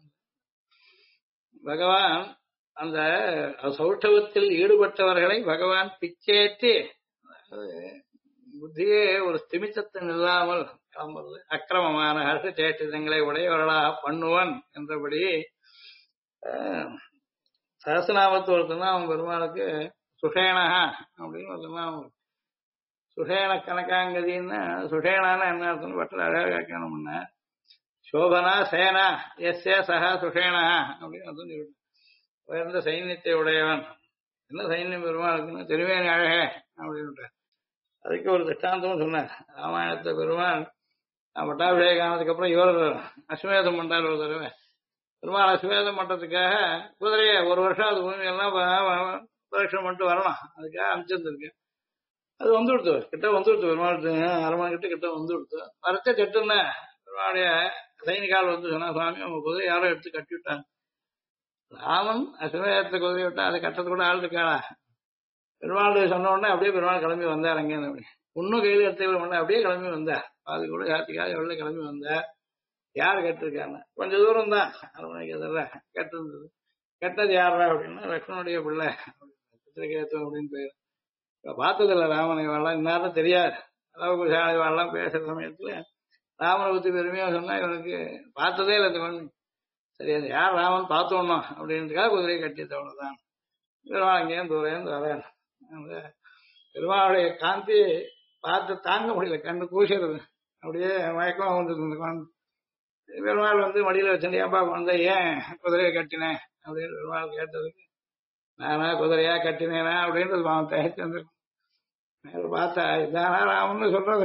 பகவான் அந்த சௌஷ்டவத்தில் ஈடுபட்டவர்களை பகவான் பிச்சேற்றி புத்தியே ஒரு ஸ்திமித்தத்தின் இல்லாமல் கிளம்புறது. அக்கிரமமான ஹர்ஷ சேஷ்டிதங்களை உடையவர்களாக பண்ணுவன் என்றபடி சஹஸ்ரநாமத்து ஒருத்தனா அவன் பெருமாளுக்கு சுஷேனஹா அப்படின்னு ஒருத்தனா. சுஷேன கனகாங்கதின்னு சுஷேனான்னு என்ன அர்த்தம் பட்டில் அழகா வியாக்கியானம் பண்ண. சோபனா சேனா எஸ் ஏ சஹா சுஷேனா அப்படின்னு அர்த்தம் சொல்லிவிட்டேன். உயர்ந்த சைன்யத்தை உடையவன். என்ன சைன்யம் பெருமாளுக்குன்னு திருவேணி அழகே அப்படின்னு. அதுக்கு ஒரு திஷ்டாந்தமும் சொன்னார். ராமாயணத்தை பெருமாள் பட்டாபிஷேகம் ஆனதுக்கு அப்புறம் இவர் அஸ்வமேதம் பண்றாரு ஒரு தடவை. பெருமாள் அஸ்வமேதம் பண்றதுக்காக குதிரையை ஒரு வருஷம் அது பூமியெல்லாம் பரீட்சை பண்ணிட்டு வரணும். அதுக்காக அனுப்பிச்சிருந்துருக்கு. அது வந்து கொடுத்து கிட்ட வந்து கொடுத்து பெருமாள் அரமனை கிட்ட வந்து கொடுத்து வரச்ச கட்டுன்னு பெருமாளுடைய சைனிகால் வந்து சொன்னா, சுவாமி அவங்க குதிரை யாரோ எடுத்து கட்டி விட்டாங்க. ராமன் அஸ்வமேதத்தை குதிரை விட்டா அதை கட்டது கூட ஆள் இருக்காளா? பெருமாள் சொன்ன உடனே அப்படியே பெருமாள் கிளம்பி வந்தார். அங்கேருந்து அப்படி இன்னும் கையில் எடுத்து அப்படியே கிளம்பி வந்தார். அது கூட சாத்திக்காக எவ்வளவு கிளம்பி வந்தார். யார் கட்டிருக்காங்க? கொஞ்சம் தூரம் தான் அரமனைக்கு அதெல்லாம் கட்டிருந்தது. கெட்டது யாரா அப்படின்னா லக்ஷ்மணுடைய பிள்ளை சித்திரகேத்து அப்படின்னு பேர். பார்த்ததில்ல ராமனை வாழலாம் இன்னாரும் தெரியாது. அளவுக்கு சாலை வாழலாம் பேசுற சமயத்துல ராமனை பத்தி பெருமையா சொன்னா இவனுக்கு பார்த்ததே இல்லை. சரி அது யார் ராமன் பார்த்தோம்னா அப்படின்றதுக்காக குதிரையை கட்டி தவணுதான். பெருமாள் அங்கேயும் தூரம் வரேன். அந்த பெருமாளுடைய காந்தி பார்த்து தாங்க முடியல. கண்டு கூசுறது அப்படியே மயக்கமா வந்துட்டு. பெருமாள் வந்து மடியில வச்சேன்ப்பா வந்த ஏன் குதிரையை கட்டினேன் அப்படின்னு பெருமாள் கேட்டதுக்கு நானா குதிரையா கட்டினேனா அப்படின்றது அவன் தயச்சு வந்து பார்த்தா இதானா ராமன்னு சொல்றது.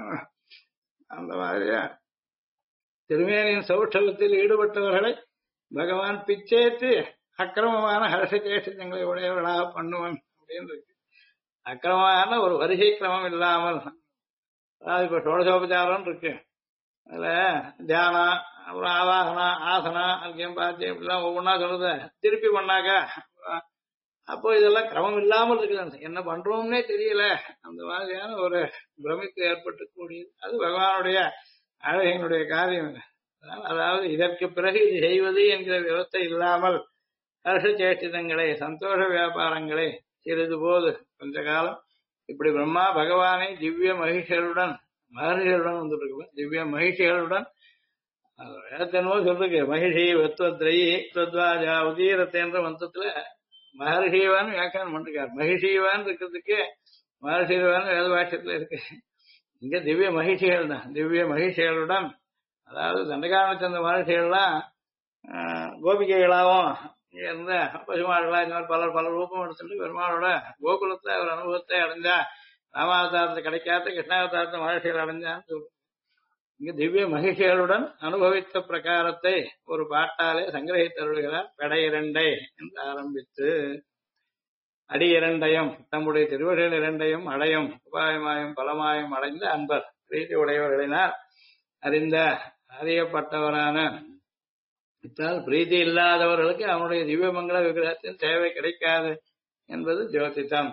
அந்த மாதிரியா திருமேனியின் சௌஷ்டவத்தில் ஈடுபட்டவர்களை பகவான் பிச்சேத்து அக்கிரமமான ஹர்ஷ சேஷங்களை உடையவர்களாக பண்ணுவன் அப்படின்னு இருக்கு. அக்கிரமமான ஒரு வரிசை கிரமம் இல்லாமல், அதாவது இப்ப ஷோடசோபச்சாரம் இருக்கு. அதுல தியானம் அப்புறம் ஆவாகனா ஆசனா அங்கேயும் பார்த்து இப்படிலாம் ஒவ்வொன்றா சொல்றது திருப்பி பண்ணாக்கா அப்போ இதெல்லாம் கிரமம் இல்லாமல் இருக்குது. என்ன பண்றோம்னே தெரியல. அந்த மாதிரியான ஒரு பிரமிப்பு ஏற்பட்டு கூடியது. அது பகவானுடைய அழகினுடைய காரியம். அதாவது இதற்கு பிறகு இது செய்வது என்கிற விவஸ்தை இல்லாமல் ஹர்ஷ சேஷ்டிதங்களை சந்தோஷ வியாபாரங்களை சிறிது போது கொஞ்ச காலம் இப்படி பிரம்மா பகவானை திவ்ய மகிழ்ச்சிகளுடன் வந்துட்டு திவ்ய மகிழ்ச்சிகளுடன் வேதத்தென்னவோ சொல்றதுக்கு மகிழ்ச்சி வெத்வத்ரயி தத்வாஜா உதீரத்தேன்ற மந்தத்துல மகர்ஷிவான் வியாக்கியானம் பண்ணிருக்காரு. மகிழ்ச்சிவான் இருக்கிறதுக்கு மகர்ஷிவான் வேத பாஷ்யத்துல இருக்கு. இங்க திவ்ய மகிழ்ச்சிகள் தான். திவ்ய மகிழ்ச்சிகளுடன் அதாவது தண்டகாமச்சந்த மகர்ஷிகள்லாம் கோபிகைகளாகவும் இங்க இருந்த பசுமாடுகளா இந்த மாதிரி பல ரூபம் எடுத்துட்டு பெருமாளோட கோகுலத்துல ஒரு அனுபவத்தை அடைஞ்சா. ராமாவதாரத்தை கிடைக்காத கிருஷ்ணாவதாரத்தை மகிழ்ச்சிகள் அடைஞ்சான்னு சொல்லுவோம். இங்க திவ்ய மகிழ்ச்சிகளுடன் அனுபவித்த பிரகாரத்தை ஒரு பாட்டாலே சங்கிரகித்தருள்கிறார். பெடை இரண்டை என்று ஆரம்பித்து அடி இரண்டையும் தம்முடைய திருவடிகள் இரண்டையும் அடையும் உபாயமாயும் பலமாயும் அடைந்த அன்பர் பிரீதி உடையவர்களினால் அறிந்த அறியப்பட்டவரான இத்தால் பிரீதி இல்லாதவர்களுக்கு அவனுடைய திவ்யமங்கல விக்கிரகத்தின் தேவை கிடைக்காது என்பது ஜோதிடம்.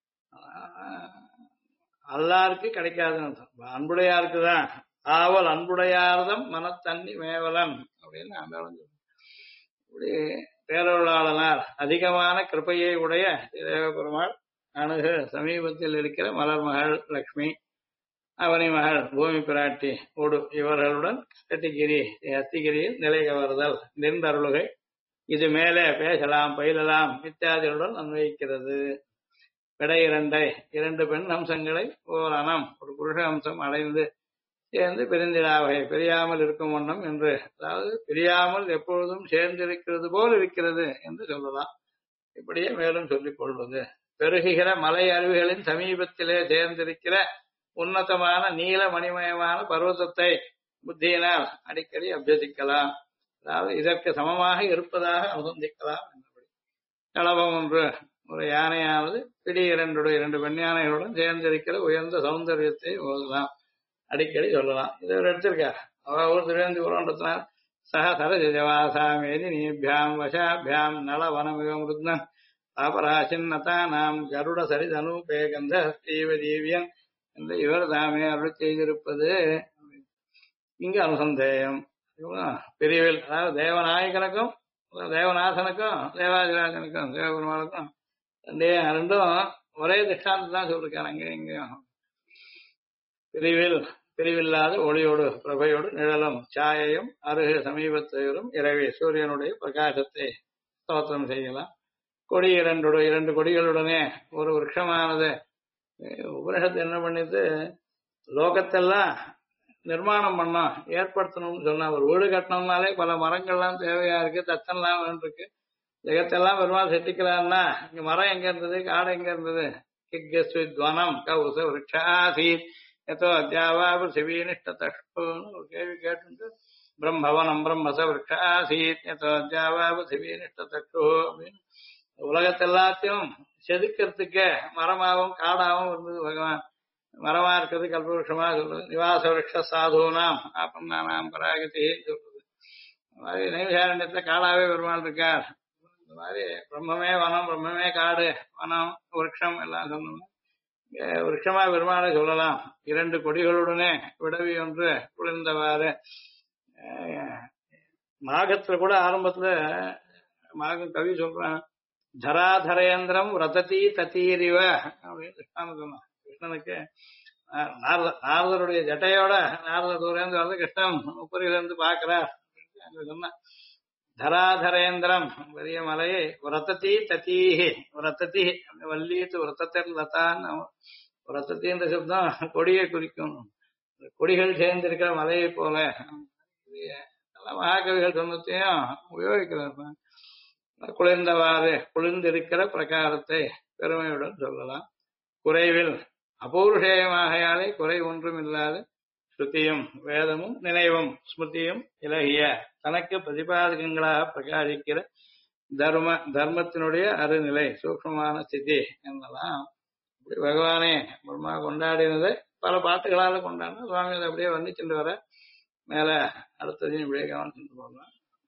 அல்லாருக்கு கிடைக்காதுன்னு அர்த்தம். அன்புடையாருக்குதான் ஆவல் அன்புடையார்தம் மனத்தண்ணி மேவலன் அப்படின்னு அந்த இப்படி பேரொருளாளனார் அதிகமான கிருப்பையை உடைய தேவபெருமாள் அணுகு சமீபத்தில் இருக்கிற மலர்மகள் லக்ஷ்மி, அவனி மகள் பூமி பிராட்டி ஓடு இவர்களுடன் அத்திகிரியில் நிலை கவர்தல் நின்றருளுகை இது மேலே பேசலாம் பயிலலாம் இத்தியாதிகளுடன் அன்வயிக்கிறது. விடை இரண்டு பெண் அம்சங்களை ஓர் அனம் ஒரு புருஷ அம்சம் அடைந்து சேர்ந்து பிரிந்திடாவகை பிரியாமல் இருக்கும் வண்ணம் என்று, அதாவது பிரியாமல் எப்பொழுதும் சேர்ந்திருக்கிறது போல் இருக்கிறது என்று சொல்லலாம். இப்படியே மேலும் சொல்லிக் கொள்வது பெருகுகிற மலை அருவிகளின் சமீபத்திலே சேர்ந்திருக்கிற உன்னதமான நீல மணிமயமான பர்வதத்தை புத்தியினால் அடிக்கடி அபியசிக்கலாம். அதாவது இதற்கு சமமாக இருப்பதாக அனுசந்திக்கலாம். களபம் ஒன்று ஒரு யானையானது பிடி இரண்டு பெண் யானைகளுடன் சேர்ந்திருக்கிற உயர்ந்த சௌந்தரியத்தை ஓதலாம், அடிக்கடி சொல்லலாம். இதை ஒரு எடுத்திருக்கார். அவர் திருவேந்திபுரத்தினால் சக சரஜவாசாமேதி நீபியாம் வசாபியாம் நலவனமிகமிருத்னன் பாபராசின்னதானாம் கருட சரிதனூபே கந்த ஸ்ரீவதீவியன் என்று இவர் தாமே அருள் செய்திருப்பது இங்கு அனுசந்தேயம். பிரிவில் அதாவது தேவநாயகனுக்கும் தேவநாசனுக்கும் தேவாதிராஜனுக்கும் தேவபெருமானுக்கும் ரெண்டும் ஒரே திஷ்டாந்தம் தான் சொல்லிருக்காரு. அங்கேயும் இங்கேயும் பிரிவில்லாத ஒளியோடு பிரபையோடு நிழலும் சாயையும் அருகு சமீபத்தையும் இரவே சூரியனுடைய பிரகாசத்தை ஸ்தோத்திரம் செய்யலாம். கொடி இரண்டு கொடிகளுடனே ஒரு விருட்சமானது உபனிஷத்து என்ன பண்ணிட்டு லோகத்தெல்லாம் நிர்மாணம் பண்ணோம் ஏற்படுத்தணும்னு சொன்னா, ஒரு வீடு கட்டணும்னாலே பல மரங்கள்லாம் தேவையா இருக்கு, தச்சன்லாம் இருக்கு. ஜெகத்தெல்லாம் பெருமாள் செட்டிக்கிறான்னா இங்க மரம் எங்க இருந்தது, காடு எங்க இருந்தது? கிக்வனம் கவுச விருட்சாசீத் எதோ அத்தியாவா பிருத்திவீனிஷ்டதஷ்புன்னு ஒரு கேள்வி கேட்டு பிரம்மவனம் பிரம்மச விருட்சாசீத் எதோ அத்தியாவா பிருத்திவீனிஷ்டதஷ்பு அப்படின்னு உலகத்தை எல்லாத்தையும் செதுக்கிறதுக்கு மரமாகவும் காடாகவும் இருந்தது பகவான். மரமா இருக்கிறது கல்பவருஷமா சொல்றது, நிவாச விருட்ச சாதுனாம் அப்பன்னாம் பராகதி சொல்றது. இந்த மாதிரி நைவேசாரண்யத்துல காடாவே பெருமாள் இருக்கார். இந்த மாதிரி பிரம்மமே வனம் பிரம்மமே காடு வனம் விருட்சம் எல்லாம் சொல்லணும். விருட்சமா பெருமாளை சொல்லலாம். இரண்டு கொடிகளுடனே விடவி ஒன்று குளிர்ந்தவாறு. மாகத்துல கூட ஆரம்பத்துல மாகம் கவி சொல்றான், தராதரேந்திரம் ரததி தத்தீரிவ அப்படின்னு கிருஷ்ணன் சொன்னான். கிருஷ்ணனுக்கு நாரதருடைய ஜட்டையோட நாரத தூரேந்து வந்து கிருஷ்ணன் உப்பரிலிருந்து பார்க்கிறார் சொன்ன. தராதரேந்திரம் பெரிய மலையை ரத்தத்தி தத்தீஹி ரத்தத்தி வல்லீத்து ரத்தத்தில் லத்தான்னு ரத்தத்தின்ற சப்தம் கொடியை குறிக்கும். கொடிகள் சேர்ந்திருக்கிற மலையை போல மகாகவிகள் சொன்னத்தையும் உபயோகிக்கிறார். குளிர்ந்தவாறு குளிர்ந்திருக்கிற பிரகாரத்தை பெருமையுடன் சொல்லலாம். குறைவில் அபௌருஷேயமாகையாலே குறை ஒன்றும் இல்லாத ஸ்ருதியும் வேதமும் நினைவும் ஸ்மிருதியும் இலகிய தனக்கு பிரதிபாதகங்களாக பிரகாசிக்கிற தர்மத்தினுடைய அருநிலை சூக்ஷ்மமான ஸ்திதி என்னலாம். இப்படி பகவானே பிரம்மா கொண்டாடினதை பல பாட்டுகளால கொண்டாடின சுவாமி அதை அப்படியே வர்ணிச்சுட்டு வர மேல அடுத்ததையும் இப்படியே கவனிச்சுட்டு போகலாம்.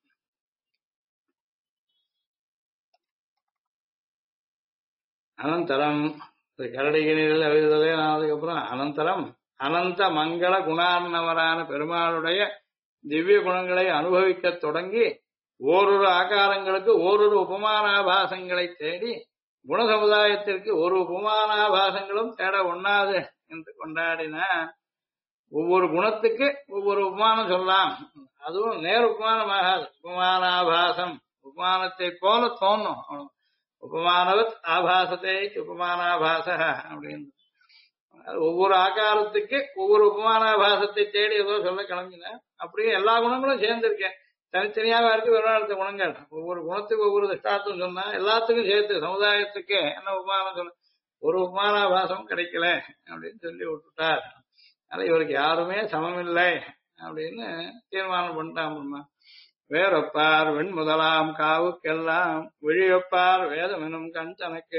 அனந்தரம் கரடிகிணியில் அவிதலே ஆனதுக்கப்புறம் அனந்தரம் அனந்த மங்கள குணார்ணவரான பெருமாளுடைய திவ்ய குணங்களை அனுபவிக்க தொடங்கி ஓரொரு ஆகாரங்களுக்கு ஓரொரு உபமானாபாசங்களை தேடி குண சமுதாயத்திற்கு ஒரு உபமானாபாசங்களும் தேட ஒண்ணாது என்று கொண்டாடினார். ஒவ்வொரு குணத்துக்கு ஒவ்வொரு உபமானம் சொல்லலாம். அதுவும் நேர் உபமானமாகாது. உபமானாபாசம் உபமானத்தை போல தோணும். உபமானவத் ஆபாசத்தை உபமானாபாச அப்படின்னு ஒவ்வொரு ஆகாரத்துக்கு ஒவ்வொரு உபமானாபாசத்தை தேடி ஏதோ சொல்ல கிளம்பின. அப்படியே எல்லா குணங்களும் சேர்ந்திருக்கேன். தனித்தனியாக இருக்கு வெறும் குணங்கள். ஒவ்வொரு குணத்துக்கு ஒவ்வொரு திஷ்டார்த்தம் சொன்னா எல்லாத்துக்கும் சேர்த்து சமுதாயத்துக்கு என்ன உபமானம் சொல்ல ஒரு உபமானாபாசம் கிடைக்கல அப்படின்னு சொல்லி விட்டுட்டார். அதனால இவருக்கு யாருமே சமமில்லை அப்படின்னு தீர்மானம் பண்ணிட்டான். வேறொப்பார் வெண் முதலாம் காவுக்கெல்லாம் விழியொப்பார் வேதம் எனும் கண் தனக்கு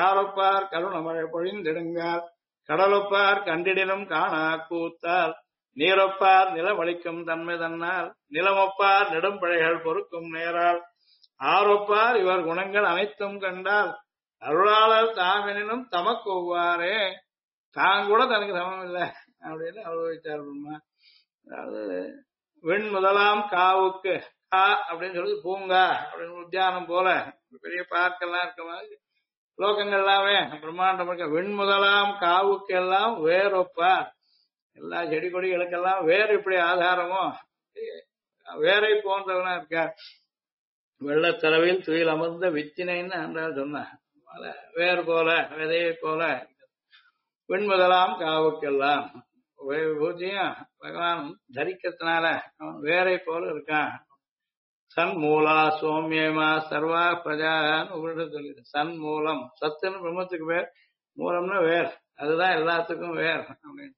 காலொப்பார் கருணமழை பொழிந்திடுங்கார் கடலொப்பார் கண்டிடினும் காணா கூத்தார் நீரொப்பார் நிலமளிக்கும் தன்மை தன்னால் நிலமொப்பார் நெடும்பிழைகள் பொறுக்கும் நேரால் ஆரொப்பார் இவர் குணங்கள் அனைத்தும் கண்டால் அருளாளர் தாமெனினும் தமக்கு ஒவ்வாறே தான் கூட தனக்கு சமம் இல்லை அப்படின்னு அனுபவிச்சார் பிரம்மா. அதாவது வெண் முதலாம் காவுக்கு கா அப்படின்னு சொல்லி பூங்கா அப்படின்னு உத்தியானம் போல பெரிய பார்க்கெல்லாம் இருக்க மாதிரி லோகங்கள் எல்லாமே பிரம்மாண்டம் இருக்க. வெண் முதலாம் காவுக்கு எல்லாம் வேறொப்பார், எல்லா செடி கொடிகளுக்கெல்லாம் வேறு இப்படி ஆதாரமோ வேரை போன்றவனா இருக்கார். வெள்ளத்தரவில் துயில் அமர்ந்த வித்தினைன்னு அன்றால் சொன்னார். வேறு போல விதையை போல வெண்முதலாம் காவுக்கெல்லாம் பூஜையும் பகவான் தரிக்கிறதுனால அவன் வேரை போல இருக்கான். சன் மூலா சோமியமா சர்வா பிரஜான்னு உங்கள்கிட்ட சொல்லிடு. சன் மூலம், சத்துன்னு பிரம்மத்துக்கு பேர், மூலம்னா வேர், அதுதான் எல்லாத்துக்கும் வேர் அப்படின்னு.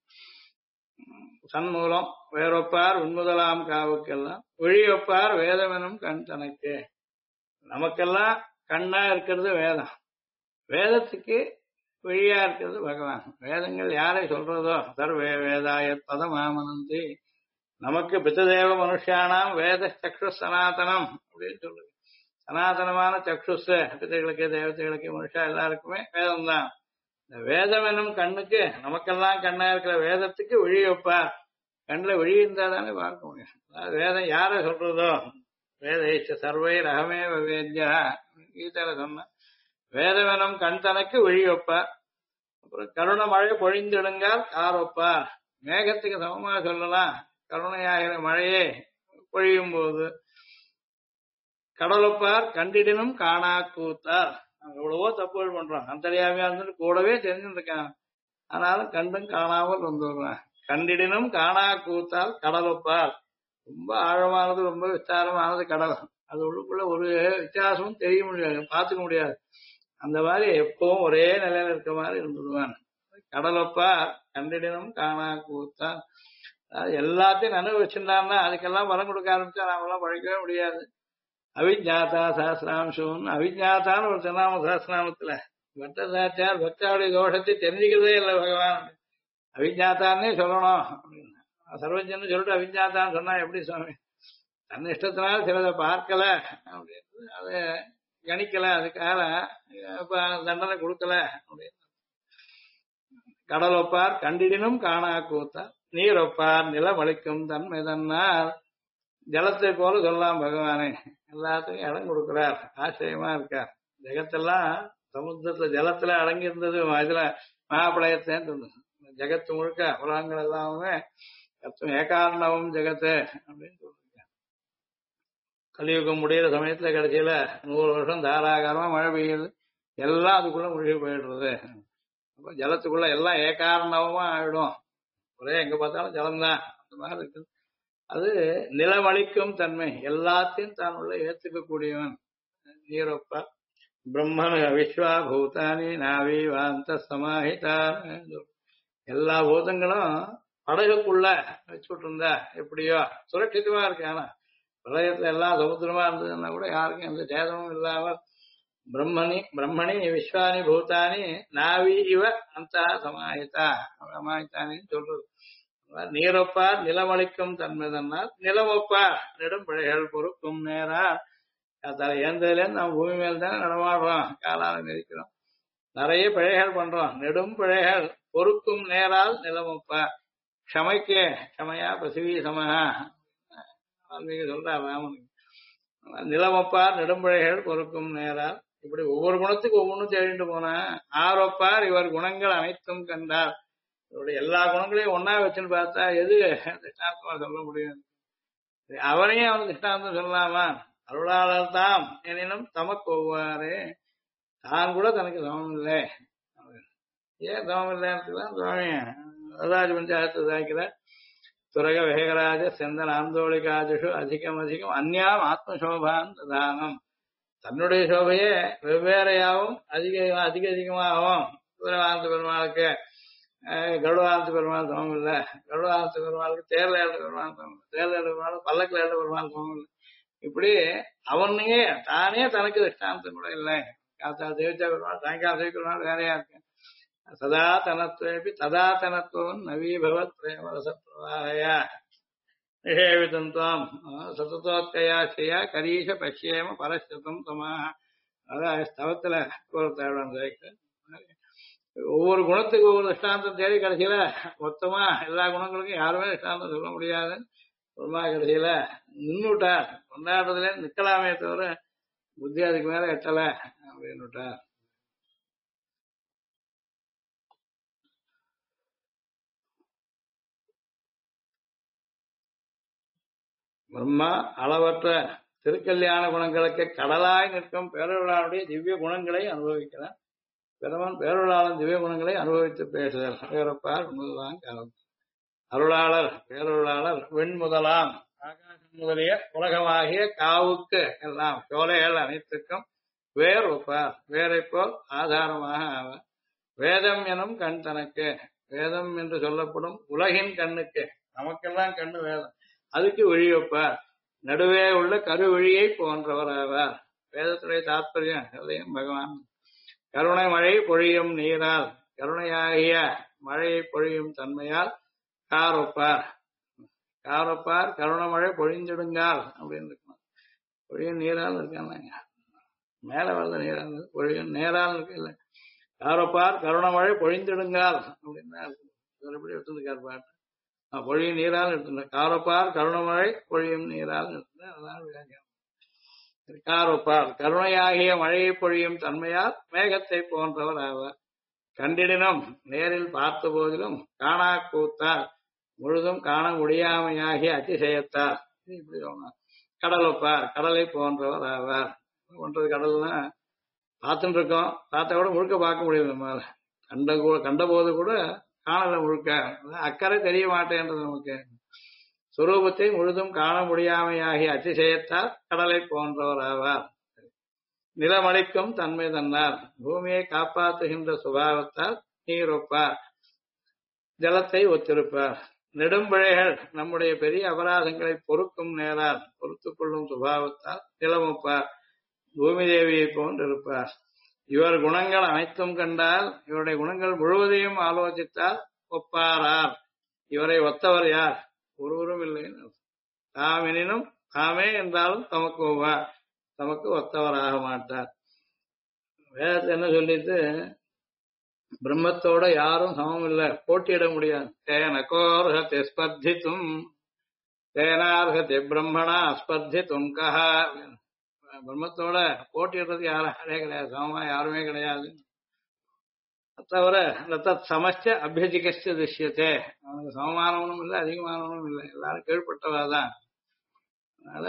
சன் மூலம் வேறொப்பார் உண்முதலாம் காவுக்கெல்லாம் ஒழியொப்பார் வேதமெனும் கண் தனக்கு. நமக்கெல்லாம் கண்ணா இருக்கிறது வேதம், வேதத்துக்கு வழியா இருக்கிறது பகவான். வேதங்கள் யாரை சொல்றதோ சர்வே வேதாய பதமாமனந்தி. நமக்கு பித்ததேவ மனுஷியானாம் வேத சக்ஷு சனாதனம் அப்படின்னு சொல்லுது. சனாதனமான சக்ஷுஸ் பித்தைகளுக்கு தேவதைகளுக்கு மனுஷா எல்லாருக்குமே வேதம் தான். இந்த வேதம் என்னும் கண்ணுக்கு நமக்கெல்லாம் கண்ணா இருக்கிற வேதத்துக்கு ஒழி வைப்பார். கண்ணுல ஒழி இருந்தா தானே பார்க்க முடியும். அதாவது வேதம் யாரை சொல்றதோ வேத சர்வை ரகமே வேத்யா கீதையில சொன்ன வேதமெனும் கண் தனக்கு ஒழி வைப்பார். அப்புறம் கருண மழை பொழிந்திடுங்கால் காரொப்பார். மேகத்துக்கு சமமாக சொல்லலாம். கருணையாகிற மழையே பொழியும் போது கடலொப்பார் கண்டிடினும் காணா கூத்தார். எவ்வளவோ தப்புகள் பண்றோம், அந்தரியாமையா இருந்துட்டு கூடவே தெரிஞ்சுருக்கான், ஆனாலும் கண்டும் காணாமல் வந்துடுறான். கண்டிடினும் காணா கூத்தால் கடலொப்பார். ரொம்ப ஆழமானது, ரொம்ப விஸ்தாரமானது கடல். அது உள்ளுக்குள்ள ஒரு வித்தியாசமும் தெரிய முடியாது, பார்த்துக்க முடியாது. அந்த மாதிரி எப்பவும் ஒரே நிலையில இருக்க மாதிரி இருந்துடுவான். கடலொப்பார் கண்டிடினும் காணா கூத்தால். அதாவது எல்லாத்தையும் நினைவு வச்சிருந்தான்னா அதுக்கெல்லாம் பலம் கொடுக்க ஆரம்பிச்சா நாமெல்லாம் பழைக்கவே முடியாது. அவிஜாதா சஹசிராம்சம், அவிஜாத்தான்னு ஒரு திருநாம சஹசிரநாமத்துல பக்தசாச்சார் பக்தாவுடைய தோஷத்தை தெரிஞ்சுக்கிறதே இல்லை பகவான். அவிஜாத்தான்னே சொல்லணும். சர்வஜன்னு சொல்லிட்டு அவிஜாத்தான்னு சொன்னா எப்படி சுவாமி? தன் இஷ்டத்தினால சிலதை பார்க்கல அப்படின்னு அதை கணிக்கல, அதுக்காக இப்ப தண்டனை கொடுக்கல அப்படின்னு. கடலொப்பார் கண்டிடினும் காணா கூத்தா நீரொப்பார் நிலமளிக்கும் தன்மை தன்னால். ஜலத்தை போல சொல்லலாம் பகவானே, எல்லாத்துக்கும் இடம் கொடுக்கிறார், ஆச்சரியமா இருக்கார். ஜெகத்தெல்லாம் சமுத்திரத்துல ஜலத்துல அடங்கி இருந்தது, இதுல மகாபலயத்தேன்னு இருந்தது. ஜெகத்து முழுக்க உலகங்கள் எல்லாமே ஏகாரணவம் ஜெகத்து அப்படின்னு சொல்லிருக்காங்க. கலியுகம் முடிகிற சமயத்துல கடைசியில 100 வருஷம் தாராகாரமா மழை பெய்யுது, எல்லாம் அதுக்குள்ள மூழ்கி போயிடுறது. அப்ப ஜலத்துக்குள்ள எல்லாம் ஏகாரணவமா ஆயிடும், ஒரே எங்க பார்த்தாலும் ஜலம்தான். அந்த மாதிரி இருக்குது. அது நிலமளிக்கும் தன்மை, எல்லாத்தையும் தான் உள்ள ஏத்துக்க கூடியவன். நீரொப்ப பிரம்மன் விஸ்வா பூதானி நாவி வாந்த சமாஹிதான். எல்லா பூதங்களும் படகுக்குள்ள வச்சுட்டு இருந்தா எப்படியோ சுரட்சிதமா இருக்கு. ஆனா பிரளயத்துல எல்லாம் சமுத்திரமா இருந்ததுன்னா கூட யாருக்கும் எந்த சேதமும் இல்லாமல் பிரம்மணி விஸ்வானி பூதானி நாவி இவ அந்த சமாஹிதா சமாஹிதானின்னு சொல்றது. நீரொப்பார் நிலமளிக்கும் தன்மை தன்னால் நிலமொப்பார் நெடும் பிழைகள் பொறுக்கும் நேரா. தலை ஏந்ததுலேருந்து நம்ம பூமி மேல் தானே நடமாடுறோம், காலால நெரிக்கிறோம், நிறைய பிழைகள் பண்றோம். நெடும் பிழைகள் பொறுக்கும் நேரால் நிலமொப்பார். க்ஷமைக்கே க்ஷமையா பசுவி சமஹா நீங்க சொல்ற ராமனுக்கு. நிலமொப்பார் நெடும்பிழைகள் பொறுக்கும் நேரால். இப்படி ஒவ்வொரு குணத்துக்கு ஒவ்வொன்றும் தேடிட்டு போனா ஆரொப்பார் இவர் குணங்கள் அனைத்தும் கண்டார். இவருடைய எல்லா குணங்களையும் ஒன்னா வச்சுன்னு பார்த்தா எது திஷ்டாந்தமா சொல்ல முடியும்? அவனையும் அவன் திஷ்டாந்தம் சொல்லலாமா? அருளாளர் தாம் எனினும் தமக்கு ஒவ்வாறு. தான் கூட தனக்கு சமம் இல்லை. ஏன் சமம் இல்லைன்னு சுவாமி வரதாஜ பஞ்சாயத்து தாய்க்கிற துரக வேகராஜ செந்தன் ஆந்தோளிகாதிஷு அதிகம் அதிகம் அந்யாம் ஆத்மசோபான் தானம். தன்னுடைய சோபையே வெவ்வேறையாகவும் அதிக அதிகமாகவும் துரகாந்த பெருமாளுக்கு கருடாந்த பெருமாள் சமம் இல்லை, கருடாந்த பெருமாளுக்கு தேர்ல ஏழு பெருமாள் சமம் இல்லை, தேர்ல ஏழு பெருமாள் பல்லக்கில் ஏழு பெருமாள் சமம் இல்லை. இப்படி அவனையே தானே தனக்கு திஷ்டாந்தம் கூட இல்லை. காத்தா தேவிச்சா பெருமாள் சாயங்காலம் தேவி பெருமாள் வேறையா இருக்கு. சதா தனத்வேபி ததா தனத்துவம் நவீபவத் பிரேமரச பிரவாஹயா நிஷேவிதந்தாம் சததோத்கயாசியா கரீஷ பஷ்யேம பரஸ்யதம் தமாக. அதான் ஸ்தவத்துல தேவையான ஒவ்வொரு குணத்துக்கு ஒவ்வொரு திஷ்டாந்தம் தேடி கடைசியில மொத்தமா எல்லா குணங்களுக்கும் யாருமே திஷ்டாந்தம் சொல்ல முடியாது. ஒருமா கடைசியில நின்னுட்டார், கொண்டாடுறதுல நிக்கலாமே தவிர புத்தி அதுக்கு மேல எட்டல அப்படின்னுட்டார். பிரம்மா அளவற்ற திருக்கல்யாண குணங்களுக்கு கடலாய் நிற்கும் பேரொருளாளுடைய திவ்ய குணங்களை அனுபவிக்கிறார். பிரமன் பேரொருளாளன் திவ்ய குணங்களை அனுபவித்து பேசுதல் வேறப்பார் முதலாம் காலம். அருளாளர் பேரொருளாளர் வெண்முதலாம் ஆகாசம் முதலிய உலகமாகிய காவுக்கு எல்லாம் சோலைகள் அனைத்துக்கும் வேர் ஒப்பார், வேரை போல் ஆதாரமாக ஆவார். வேதம் எனும் கண் தனக்கு, வேதம் என்று சொல்லப்படும் உலகின் கண்ணுக்கு, நமக்கெல்லாம் கண்ணு வேதம், அதுக்கு விழி வைப்பார். நடுவே உள்ள கருவிழியை போன்றவர் ஆவார். வேதத்துடைய தாற்பயம் அதையும் பகவான் கருணை மழை பொழியும் நீரால், கருணையாகிய மழையை பொழியும் தன்மையால் காரொப்பார். காரொப்பார் கருணை மழை பொழிஞ்சிடுங்கால் அப்படின்னு இருக்கணும். பொழியும் நீரால் இருக்காங்க, மேல வரல நீரால், பொழியும் நேரால் இருக்கு இல்ல. காரொப்பார் கருணை மழை பொழிந்திடுங்கால் அப்படின்னு எப்படி எடுத்துருக்கார் பாட்டு. பொழியும் நீரால் எடுத்துட்ட, காரொப்பார் கருணை மழை பொழியும் நீரால் எடுத்துட்ட. அதான் விளக்கம். காரொப்பார் கருணையாகிய மழையை பொழியும் தன்மையால் மேகத்தை போன்றவர் ஆவார். கண்டிடினும் நேரில் பார்த்த போதிலும் காணா கூத்தார் முழுதும் காண முடியாமையாகிய அதிசயத்தார். இப்படி சொன்னார். கடலொப்பார் கடலை போன்றவர் ஆவார். ஒன்றது கடல்னா பார்த்துட்டு இருக்கோம், பார்த்தா கூட முழுக்க பார்க்க முடியும் நம்மால. கண்ட போது கூட காணல முழுக்க, அக்கறை தெரிய மாட்டேன்றது நமக்கு. சுரூபத்தை முழுதும் காண முடியாமையாகிய அதிசயத்தால் கடலை போன்றவர் ஆவார். நிலமளிக்கும் தன்மை தன்னார், பூமியை காப்பாற்றுகின்ற சுபாவத்தால் நீரொப்பார், ஜலத்தை ஒத்திருப்பார். நெடும்பிழைகள் நம்முடைய பெரிய அபராதங்களை பொறுக்கும் நேரால் பொறுத்துக் கொள்ளும் சுபாவத்தால் நிலமொப்பார், பூமி தேவியை போன்றிருப்பார். இவர் குணங்கள் அனைத்தும் கண்டால், இவருடைய குணங்கள் முழுவதையும் ஆலோசித்தால் ஒப்பாரார். இவரை ஒத்தவர் யார்? ஒருவரும் இல்லை. தாம் எனினும் தாமே என்றாலும் தமக்கு ஒவ்வார், தமக்கு ஒத்தவராக மாட்டார். வேதத்தை என்ன சொல்லிட்டு, பிரம்மத்தோட யாரும் சமம் இல்லை, போட்டியிட முடியாது. தேனகோர்ஹதி ஸ்பர்தித்தும் தேனார்ஹதி பிரம்மணா ஸ்பர்தித்தும் கஹா. பிரம்மத்தோட போட்டியிடுறது யாரே கிடையாது, சமமா யாருமே கிடையாது. தவிர தத் சமஸ்ட அபியஜிகஸ்ட திருஷ்யத்தே, அவனுக்கு சமமானவனும் இல்லை அதிகமானவனும் இல்லை, எல்லாரும் கீழ்பட்டவாதான். அதனால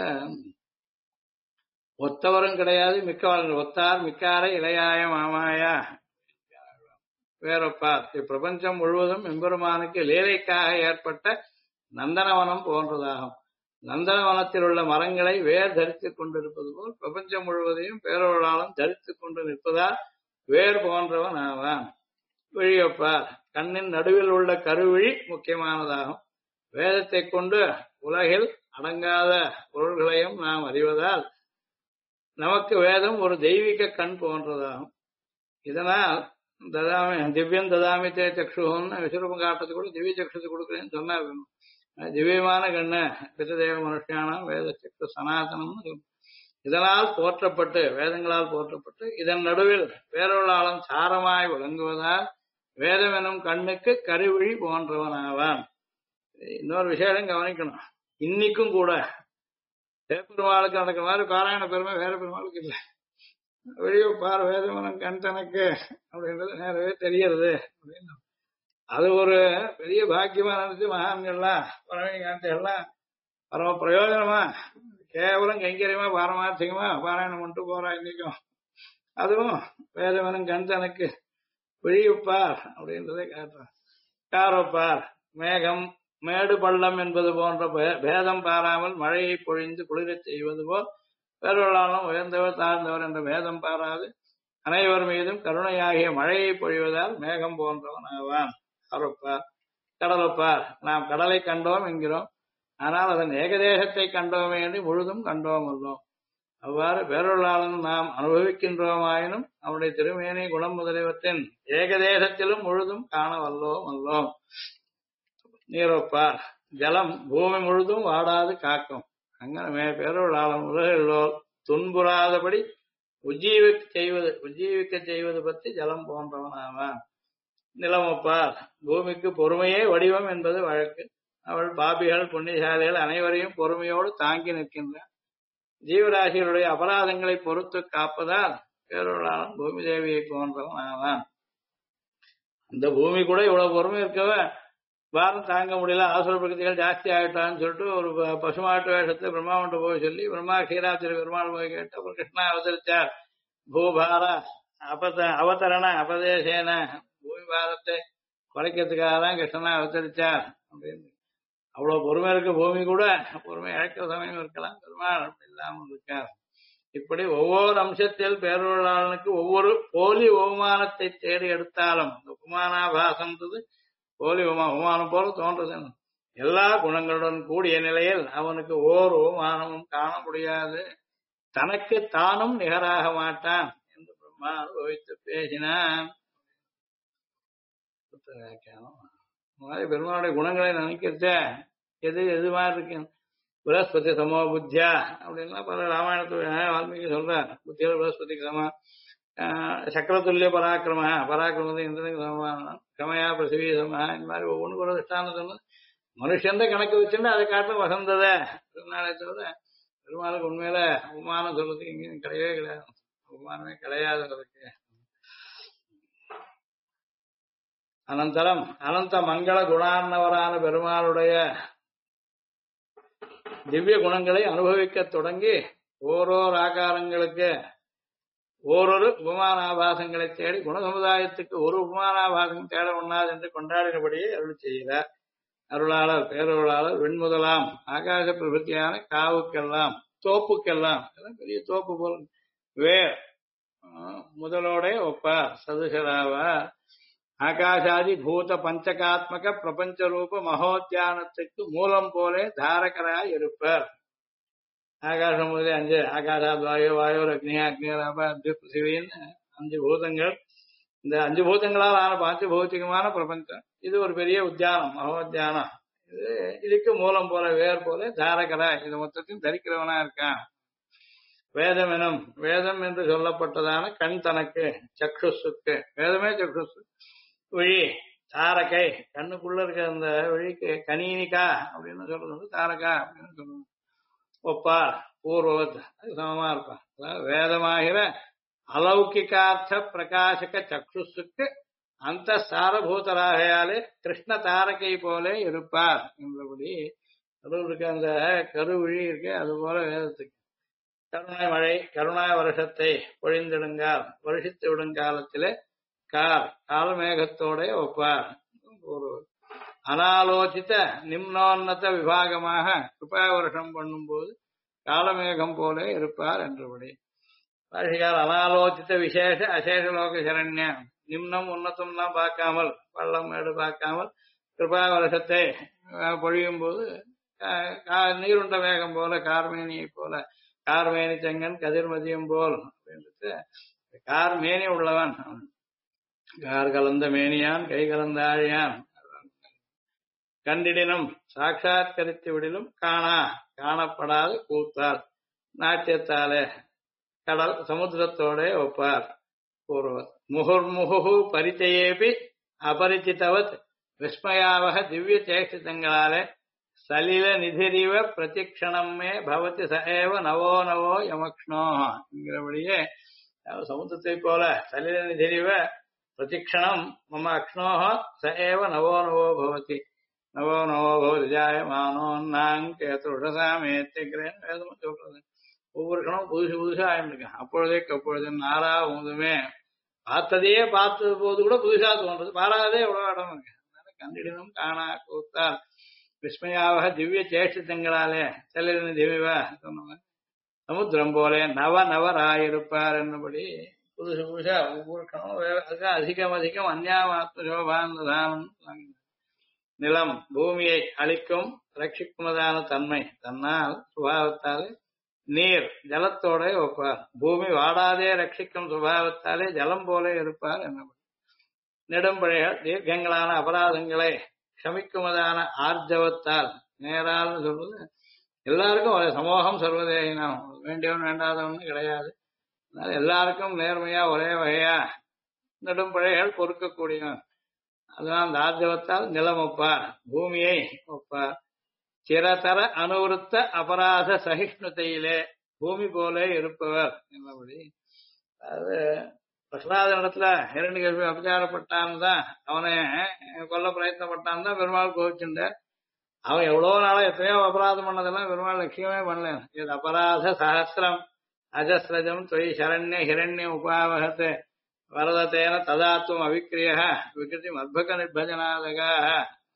ஒத்தவரும் கிடையாது மிக்கவர்கள். ஒத்தார் மிக்காரை இளையாய மாமாயா வேறொப்பார். இப்பிரபஞ்சம் முழுவதும் எம்பெருமானுக்கு லீலைக்காக ஏற்பட்ட நந்தனவனம் போன்றதாகும். நந்தனவனத்தில் உள்ள மரங்களை வேர் தரித்துக் கொண்டிருப்பது போல் பிரபஞ்சம் முழுவதையும் பேரொருளாலும் தரித்துக் கொண்டு நிற்பதால் வேர் போன்றவன் ஆவான். விழியொப்பார் கண்ணின் நடுவில் உள்ள கருவிழி முக்கியமானதாகும். வேதத்தை கொண்டு உலகில் அடங்காத பொருள்களையும் நாம் அறிவதால் நமக்கு வேதம் ஒரு தெய்வீக கண் போன்றதாகும். இதனால் ததாமி திவ்யம் ததாமி தே சக்ஷுன்னு விஸ்வரூபம் காட்டுறது கூட திவ்ய சக்ஷத்தை கொடுக்குறேன்னு சொன்னா, திவ்யமான கண்ணு பிததேவ மனுஷியானம் வேத சக்ஷு சனாதனம்னு. இதனால் போற்றப்பட்டு, வேதங்களால் போற்றப்பட்டு இதன் நடுவில் பேரொருளாளன் சாரமாய் விளங்குவதால் வேதம் எனும் கண்ணுக்கு கருவிழி போன்றவனாவான். இன்னொரு விஷயம் கவனிக்கணும், இன்னைக்கும் கூட பெருமாளுக்கு நடக்கிற மாதிரி பாராயண பெருமை வேற பெருமாளுக்கு இல்லை. வெளியே பார் வேதம் எனும் கண் தனக்கு அப்படின்றது நேரவே தெரியறது அப்படின்னு அது ஒரு பெரிய பாக்கியமா நினைச்சு மகான்கள்லாம் பரமகாந்திகள்லாம் பரம பிரயோஜனமா கேவலம் கைங்கரியமா பாரமார்த்திகமா பாராயணம் பண்ணிட்டு போறா இன்னைக்கும். அதுவும் வேதவனும் கண் தனக்கு விழியுப்பார் அப்படின்றதை காட்டுறான். காரொப்பார் மேகம் மேடு பள்ளம் என்பது போன்ற பேதம் பாராமல் மழையை பொழிந்து குளிரச் செய்வது போல் பேரொருளாலும் உயர்ந்தவர் தாழ்ந்தவர் என்ற பேதம் பாராது அனைவர் மீதும் கருணையாகிய மழையை பொழிவதால் மேகம் போன்றவன் ஆவான். காரொப்பார் கடலொப்பார் நாம் கடலை கண்டோம் என்கிறோம், ஆனால் அதன் ஏகதேசத்தை கண்டோமே என்று முழுதும் கண்டோம் அல்லோம். அவ்வாறு பேரொருளாளன் நாம் அனுபவிக்கின்றோமாயினும் அவனுடைய திருமேனி குணம் முதலியவற்றின் ஏகதேசத்திலும் முழுதும் காண வல்லோம் அல்லோம். நீரொப்பார் ஜலம் பூமி முழுதும் வாடாது காக்கும். அங்கனமே பேரொருளாளன் உலகிலோர் துன்புறாதபடி உஜ்ஜீவிக்க செய்வது பற்றி ஜலம் போன்றவனாவான். நிலமொப்பார் பூமிக்கு பொறுமையே வடிவம் என்பது வழக்கு. அவள் பாபிகள் புண்ணியசாலிகள் அனைவரையும் பொறுமையோடு தாங்கி நிற்கின்றார். ஜீவராசிகளுடைய அபராதங்களை பொறுத்து காப்பதால் பேரொருளாளன் பூமி தேவியை போன்றவன் ஆவான். அந்த பூமி கூட இவ்வளவு பொறுமை இருக்கவ பாரம் தாங்க முடியல, ஆசுர பிரகதிகள் ஜாஸ்தி ஆகிட்டான்னு சொல்லிட்டு ஒரு பசுமாட்டு வேஷத்தை பிரம்மாவன்ட்ட போய் சொல்லி பிரம்மா க்ஷீராத்திரி பெருமாள் போய் கேட்டு அப்புறம் கிருஷ்ணா அவதரிச்சார். பூபார அவதரண அபதேசேன பூமி பாரத்தை குறைக்கிறதுக்காக தான் கிருஷ்ணனா அவதரிச்சார் அப்படின்னு. அவ்வளவு பொறுமை இருக்க பூமி கூட பொறுமை இழக்கிற சமயம் இருக்கலாம், பெருமாள் அப்படி இல்லாமல் இருக்கார். இப்படி ஒவ்வொரு அம்சத்தில் பேரொருளாளனுக்கு ஒவ்வொரு போலி உபமானத்தை தேடி எடுத்தாலும் உபமானாபாசம்ன்றது போலி உபமானம் போல தோன்றது. எல்லா குணங்களுடன் கூடிய நிலையில் அவனுக்கு ஓர் உபமானமும் காண முடியாது. தனக்கு தானும் நிகராக மாட்டான் என்று பிரம்மா அனுபவித்து பேசினான். பெருமாளுடைய குணங்களை நினைக்கிறத எது மாதிரி இருக்கு. பிரகஸ்பதி சமோ புத்தியா அப்படின்னா பல ராமாயணத்துல வால்மீகி சொல்றார். புத்தியோட பிரகஸ்பதிக்கு சம, சக்கரத்துல்லிய பராக்கிரமத்தை இந்திரனுக்கு சமமான கமையா பிரசிவி சம, இந்த மாதிரி ஒவ்வொன்று கூட திஷ்டாந்தம் மனுஷன் கணக்கு வச்சுட்டு அதை காட்டும் வசந்தத பெருமாளை தவிர பெருமாளுக்கு உண்மையில உபமானம் சொல்றதுக்கு இங்கேயும் கிடையவே கிடையாது. உபமானமே கிடையாது அதுக்கு. அனந்தரம் அனந்த மங்கள குணார்ணவரான பெருமாளுடைய திவ்ய குணங்களை அனுபவிக்க தொடங்கி ஓரோர் ஆகாரங்களுக்கு ஓரொரு உபமானாபாசங்களை தேடி குணசமுதாயத்துக்கு ஒரு உபமானாபாசம் தேட ஒண்ணாது என்று கொண்டாடினபடியே அருள் செய்கிறார். அருளாளர் பேரருளாளர் வெண்முதலாம் ஆகாச பிரபத்தியான காவுக்கெல்லாம் தோப்புக்கெல்லாம் பெரிய தோப்பு போல் வேர் முதலோட ஒப்பார் சதுசராவா. ஆகாசாதி பூத பஞ்சகாத்மக பிரபஞ்ச ரூப மகோத்தியானத்துக்கு மூலம் போலே தாரகராய் இருப்பார். ஆகாசம் முதலே 5 ஆகாசாத் வாயு வாயு அக்னி அக்னிராப பிருத்திவின்னு 5 பூதங்கள். இந்த 5 பூதங்களால் ஆன பாஞ்சபௌத்திகமான பிரபஞ்சம். இது ஒரு பெரிய உத்தியானம், மகோத்தியானம். இதுக்கு மூலம் போல வேர் போல தாரகராய் இது மொத்தத்தையும் தரிக்கிறவனா இருக்கான். வேதம் என்று சொல்லப்பட்டதான கண் தனக்கு சக்ஷுக்கு, வேதமே சக்ஷுஸ். விழி தாரகை கண்ணுக்குள்ள இருக்க அந்த விழிக்கு கனீனிகா அப்படின்னு சொல்றது தாரகா அப்படின்னு சொல்றது. ஒப்பார் பூர்வத் அது சமமா இருப்பான். வேதமாகிற அலௌகிகார்த்த பிரகாசக சக்ஷுக்கு அந்த சாரபூதராகையாலே கிருஷ்ண தாரகை போல இருப்பார் என்றபடி கடவுள் இருக்க அந்த கருவிழி இருக்கு. அது போல வேதத்துக்கு கருணாய் மழை கருணாய் வருஷத்தை பொழிந்திடுங்கால் வருஷித்து விடுங்காலத்திலே காலமேகத்தோட ஒப்பார். ஒரு அனாலோசித்த நிம்னோன்னத விபாகமாக கிருபா வருஷம் பண்ணும்போது காலமேகம் போல இருப்பார் என்றபடி. பாஷிகார் அனாலோசித்த விசேஷ அசேஷலோக சரண்யா நிம்னம் உன்னதம்லாம் பார்க்காமல் பள்ளம் மேடு பார்க்காமல் கிருபா வருஷத்தை பொழியும் போது நீருண்ட வேகம் போல கார்மேனியை போல கார்மேனி செங்கன் கதிர்மதியம் போல் அப்படின்றது. கார்மேனி உள்ளவன் கார் கலந்த மேனியான் கை கலந்த ஆழியான் கண்டிடினும் சாட்சாத்கரித்து விடிலும் காணப்படாது கூத்தார் நாட்டியத்தாலே கடல் சமுத்திரத்தோட ஒப்பார். பூர்வத் முகுர்முகு பரிச்சயேபி அபரிச்சிதவத் விஸ்மயாவக திவ்ய சேஷ்டிதங்களாலே சலில நிதிரிவ பிரதிக்ஷணமே பவதி சஏவ நவோ நவோ யமக்ஷ்ணோ என்கிறபடியே சமுத்திரத்தை போல சலில நிதிரிவ பிரதிக்ஷணம் மம அக்ஷ்ணோ சஏவ நவோ நவோ பவதி நவோ நவோ பவதி ஜாயமானோன்னாங்கேத்துஷசாமேத்திக்கிறேன் வேதமும் சொல்றது. ஒவ்வொரு கணம் புதுசு புதுசா ஆயிட்டுருக்கேன். அப்பொழுதே அப்பொழுது நாரா உதுமே பார்த்ததையே பார்த்தது போது கூட புதுசா தோன்றது. பாராதே எவ்வளவு இடம் இருக்கு. அதனால கண்டிடனும் காணா கூத்தார் விஸ்மயாவக திவ்ய சேஷ்டிதங்களாலே செல்லின திவ்யவா சொன்ன சமுத்திரம் போல நவராயிருப்பார் என்னபடி புதுசு புதுசா ஒவ்வொரு கணம் அதிகம் அதிகம் அந்யாமாத்ம சோபானதானம். நிலம் பூமியை அழிக்கும் ரட்சிக்குமதான தன்மை தன்னால் சுபாவத்தாலே நீர் ஜலத்தோட ஒப்பார். பூமி வாடாதே ரட்சிக்கும் சுபாவத்தாலே ஜலம் போல இருப்பார் என்ன. நெடும்பழைகள் தீர்க்கங்களான அபராதங்களை க்ஷமிக்குமதான ஆர்ஜவத்தால் நேரால்னு சொல்றது எல்லாருக்கும் ஒரு சமூகம் சொல்வதேனம், வேண்டியவன் வேண்டாதவன் கிடையாது. அதனால எல்லாருக்கும் நேர்மையா ஒரே வகையா நெடும்பழைகள் பொறுக்கக்கூடியவன். அதனால் அந்த ஆர்ஜவத்தால் நிலம் ஒப்பார், பூமியை ஒப்பார். சிரதர அனுவருத்த அபராத சகிஷ்ணுதையிலே பூமி போல இருப்பவர் என்னபடி. அது பிரகலாதனிடத்துல ஹிரண்யகசிபு அபச்சாரப்பட்டான் தான், அவனை கொல்ல பிரயத்னப்பட்டான் தான் பெருமாள் கோவிச்சுண்ட. அவன் எவ்வளவு நாளா எத்தனையோ அபராதம் பண்ணதெல்லாம் பெருமாள் லட்சியமே பண்ணல. இது அபராத சஹசிரம் அஜஸ்ரஜம் தொய் சரண்ய ஹிரண்ய உபாவகத்தை வரதத்தேன ததாத்துவம் அவிக்கிரிய விகிருதி மத்பக நிர்பஜனாதகாக.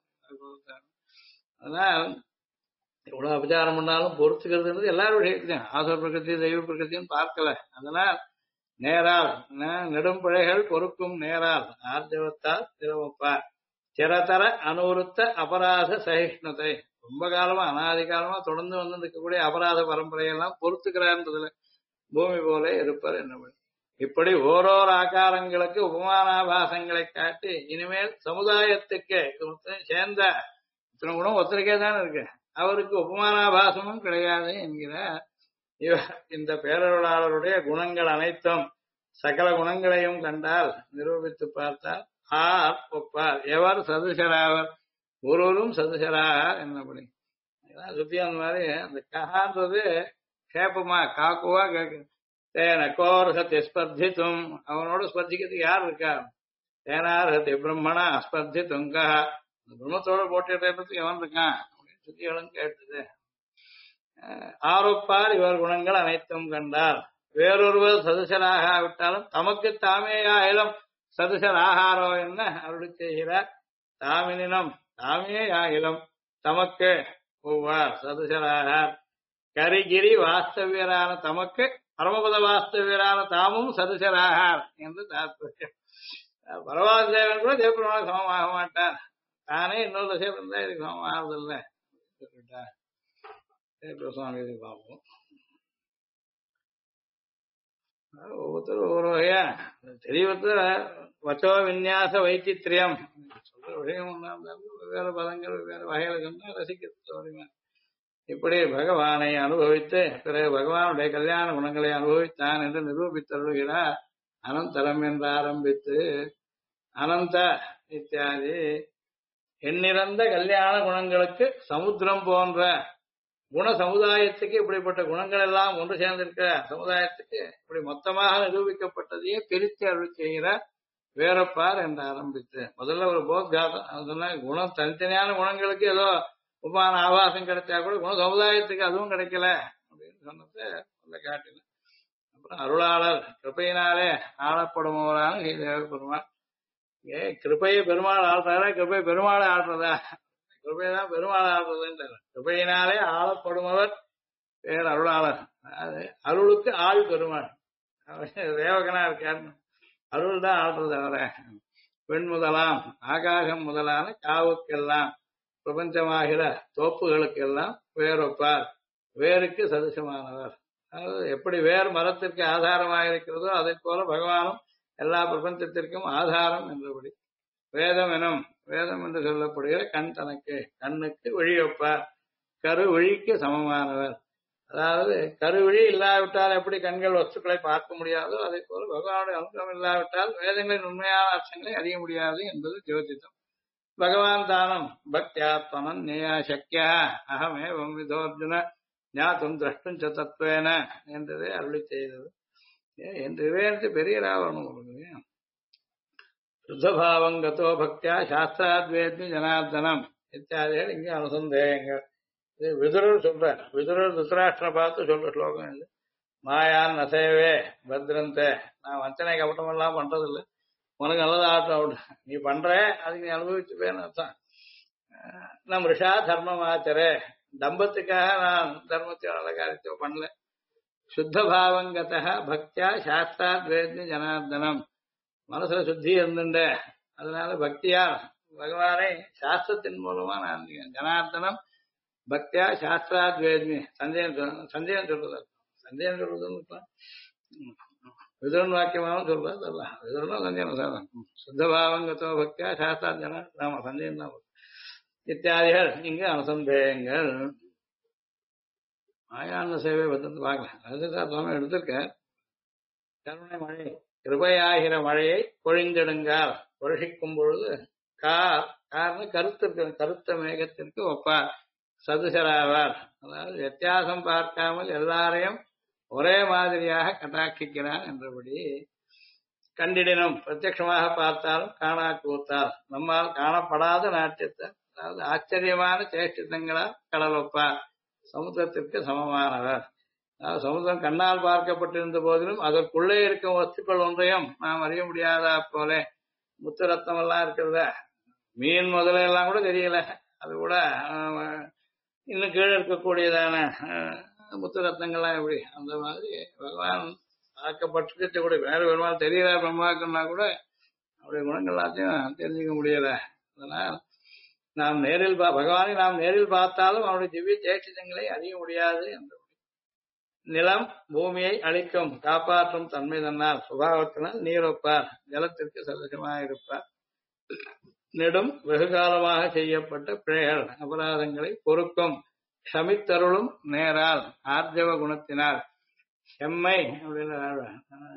அதனால் எவ்வளவு அபச்சாரம் பண்ணாலும் பொறுத்துக்கிறது எல்லாரும் விஷயத்தையும் ஆசுர பிரகிருதி தெய்வ பிரகிருத்தின்னு பார்க்கல. அதனால் நேரால் நெடும்பிழைகள் பொறுக்கும் நேரால் ஆர்ஜவத்தால் திருவப்பார். சிரதர அனுவருத்த அபராத சகிஷ்ணுதை, ரொம்ப காலமா அனாதி காலமா தொடர்ந்து வந்து இருக்கக்கூடிய அபராத பரம்பரையெல்லாம் பொறுத்துக்கிறார்ன்றதுல பூமி போல இருப்பர் என்ன. இப்படி ஓரோர் ஆகாரங்களுக்கு உபமானாபாசங்களை காட்டி இனிமேல் சமுதாயத்துக்கு சேர்ந்த இத்தனை குணம் ஒருத்தருக்கே தான் இருக்கு, அவருக்கு உபமானாபாசமும் கிடையாது என்கிறார். இந்த பேரருளாளருடைய குணங்கள் அனைத்தும் சகல குணங்களையும் கண்டால் நிரூபித்து பார்த்தால் ஆர் ஒப்பார், எவர் சதுசராவர், ஒருவரும் சதுசராக என்னபடி. சுத்தி அந்த மாதிரி அந்த கஹான்றது கேப்பமா காக்குவா கேட்கு. தேனகோர்ஹத்தை ஸ்பர்தித்தும், அவனோட ஸ்பர்திக்கிறதுக்கு யார் இருக்கா? தேனார்ஹத்தை பிரம்மணா ஸ்பர்தித்தும் கஹா, பிரம்மத்தோட போட்டிடுறதுக்கு எவன் இருக்கான் அப்படின்னு சுத்திகளும் கேட்டது. ஆரோப்பார் இவர் குணங்கள் அனைத்தும் கண்டார். வேறொருவர் சதுசராக விட்டாலும் தமக்கு தாமே ஆயிலும் சதுசர் ஆகாரோ என்ன அருளி செய்கிறார். தாமினினம் தாமே ஆகிலும் தமக்கு ஒவ்வார் சதுசராகார். கரிகிரி வாஸ்தவியரான தமக்கு பரமபத வாஸ்தவியரான தாமும் சதுசராகார் என்று தாற்பயம். பரவாதேவன் கூட தேவபெருமான சமமாக மாட்டார், தானே இன்னொரு திசையில் இருந்தா இதுக்கு சமமாகறதில்லை. சுவாமி பார்ப்போம். ஒவ்வொருத்தரும் ஒவ்வொரு வகையா தெளிவத்த வச்சோ விநியாச வைச்சித்திரியம் சொல்ற விஷயம் வெவ்வேறு பதங்கள் வெவ்வேறு வகைகளை சொன்னா ரசிக்க. இப்படி பகவானை அனுபவித்து பிறகு பகவானுடைய கல்யாண குணங்களை அனுபவித்தான் என்று நிரூபித்தருகிறார். அனந்தரம் என்று ஆரம்பித்து அனந்த இத்தியாதி எண்ணிறந்த கல்யாண குணங்களுக்கு சமுத்திரம் போன்ற குண சமுதாயத்துக்கு இப்படிப்பட்ட குணங்கள் எல்லாம் ஒன்று சேர்ந்திருக்க சமுதாயத்துக்கு இப்படி மொத்தமாக நிரூபிக்கப்பட்டதையே பிரித்து அருள் செய்கிறார். வேறப்பார் என்று ஆரம்பித்து முதல்ல ஒரு போத்காதம் சொன்ன குணம் தனித்தனியான குணங்களுக்கு ஏதோ உபான ஆபாசம் கிடைச்சா கூட குண சமுதாயத்துக்கு அதுவும் கிடைக்கல அப்படின்னு சொன்னது சொல்ல காட்டின. அப்புறம் அருளாளர் கிருப்பையினாலே ஆளப்படுபவரான ஸ்ரீதேவ பெருமாள். கிருப்பையை பெருமாள் ஆள்றாரா, கிருப்பை பெருமாளை ஆடுறதா? கிருபைதான் பெருமாள் ஆடுறதுன்ற கிருபையினாலே ஆளப்படுபவர் பேர் அருளாளர். அருளுக்கு ஆள் பெருமாள் தேவகனா இருக்கார். அருள் தான் ஆடுறது. அவரை பெண் முதலாம் ஆகாசம் முதலான காவுக்கெல்லாம் பிரபஞ்சமாகிற தோப்புகளுக்கெல்லாம் வேறொப்பார், வேருக்கு சதுசமானவர். அதாவது எப்படி வேறு மரத்திற்கு ஆதாரமாக இருக்கிறதோ அதை போல பகவானும் எல்லா பிரபஞ்சத்திற்கும் ஆதாரம் என்றபடி. வேதம் எனும் வேதம் என்று சொல்லப்படுகிற கண் தனக்கு கண்ணுக்கு வழியொப்பார், கருவழிக்கு சமமானவர். அதாவது கருவழி இல்லாவிட்டால் எப்படி கண்கள் வஸ்துக்களை பார்க்க முடியாதோ அதே போல பகவானுடைய அனுகிரகம் இல்லாவிட்டால் வேதங்களின் உண்மையான அர்த்தங்களை அறிய முடியாது என்பது ஜோதிடம். பகவான் தானம் பக்தியாத்மனன் நேயா சக்கியா அகமேவம் விதோர்ஜுன ஞாத்தும் திரஷ்டும் தத்துவேன என்றதே அருளி செய்தது. என்று இவையத்து பெரிய ராவணம் கொடுக்குது. சுத்தபாவங்கத்தோ பக்தியா சாஸ்திராத்வேத்மி ஜனார்தனம் இத்தியாதிகள் இங்கே அனுசந்தேகங்கள். இது விதுரர் சொல்றார். விதுரர் திருதராஷ்டிரனை பார்த்து சொல்ற ஸ்லோகம் இது. மாயான் நசேவே பத்ரந்தே, நான் வஞ்சனை கபட்டம் எல்லாம் பண்றதில்லை, உனக்கு நல்லது ஆட்டம் நீ பண்ற அதுக்கு நீ அனுபவிச்சுப்பேன்னு அர்த்தம். நம் ரிஷா தர்மம் ஆச்சரே, தம்பத்துக்காக நான் தர்மத்தையோ நல்ல காரியத்தையோ பண்ணல. சுத்த பாவங்கத பக்தியா சாஸ்திராத்வேத்மி ஜனார்தனம், மனசுல சுத்தி இருந்துட்ட அதனால பக்தியா பகவானை சாஸ்திரத்தின் மூலமா நான் ஜனார்தனம் பக்தியா சாஸ்திராத்வேத்மி சஞ்சயம் சொல்றது. சந்தேகம் சொல்றதுன்னு இருக்கலாம். விதுரன் வாக்கியமாகவும் சொல்றது அதெல்லாம் விதுரனும் சந்தேகம் சாதம் சுத்தபாவங்கத்தோ பக்தியா சாஸ்திராஞ்சனா நாம சந்தேகம் தான் இத்தியாதிகள் இங்கு அனுசந்தேகங்கள். மாயான சேவை பத்தி பார்க்கலாம். அதுதான் சுவாமி எடுத்திருக்க கருணை மழை கிருபையாகிற மழையை பொழிந்திடுங்கால் பொழிக்கும் பொழுது காரணம் கருத்த மேகத்திற்கு ஒப்பார் சதுசராவார். அதாவது வித்தியாசம் பார்க்காமல் எல்லாரையும் ஒரே மாதிரியாக கட்டாட்சிக்கிறான் என்றபடி கண்டிடனும் பிரத்யட்சமாக பார்த்தாலும் காணா கூத்தால் நம்மால் காணப்படாத நாட்டியத்தை அதாவது ஆச்சரியமான சேஷ்டித்தங்களால் கடல் ஒப்பார் சமுத்திரத்திற்கு சமமானவர். அதாவது சமுத்திரம் கண்ணால் பார்க்கப்பட்டிருந்த போதிலும் அதற்குள்ளே இருக்கும் வஸ்துக்கள் ஒன்றையும் நாம் அறிய முடியாதா போல முத்து ரத்தம் எல்லாம் இருக்கிறத மீன் முதல்ல எல்லாம் கூட தெரியல, அது கூட இன்னும் கீழே இருக்கக்கூடியதான முத்து ரத்னங்கள்லாம் எப்படி அந்த மாதிரி பகவான் பார்க்கப்பட்டு கூட வேற பெருமாள் தெரியல பிரம்மாக்குன்னா கூட அவருடைய குணங்கள் எல்லாத்தையும் தெரிஞ்சுக்க முடியல. அதனால் நாம் நேரில் பகவானை நாம் நேரில் பார்த்தாலும் அவருடைய திவ்ய சேஷ்டிதங்களை அறிய முடியாது என்று நிலம் பூமியை அழிக்கும் காப்பாற்றும் தன்மை தன்னால் சுபாவத்தினால் நீரொப்பார் ஜலத்திற்கு சதசமாக இருப்பார். நெடும் வெகுகாலமாக செய்யப்பட்ட பிழைகள் அபராதங்களை பொறுக்கும் ஷமித்தருளும் நேரால் ஆர்ஜவ குணத்தினால் செம்மை அப்படின்னு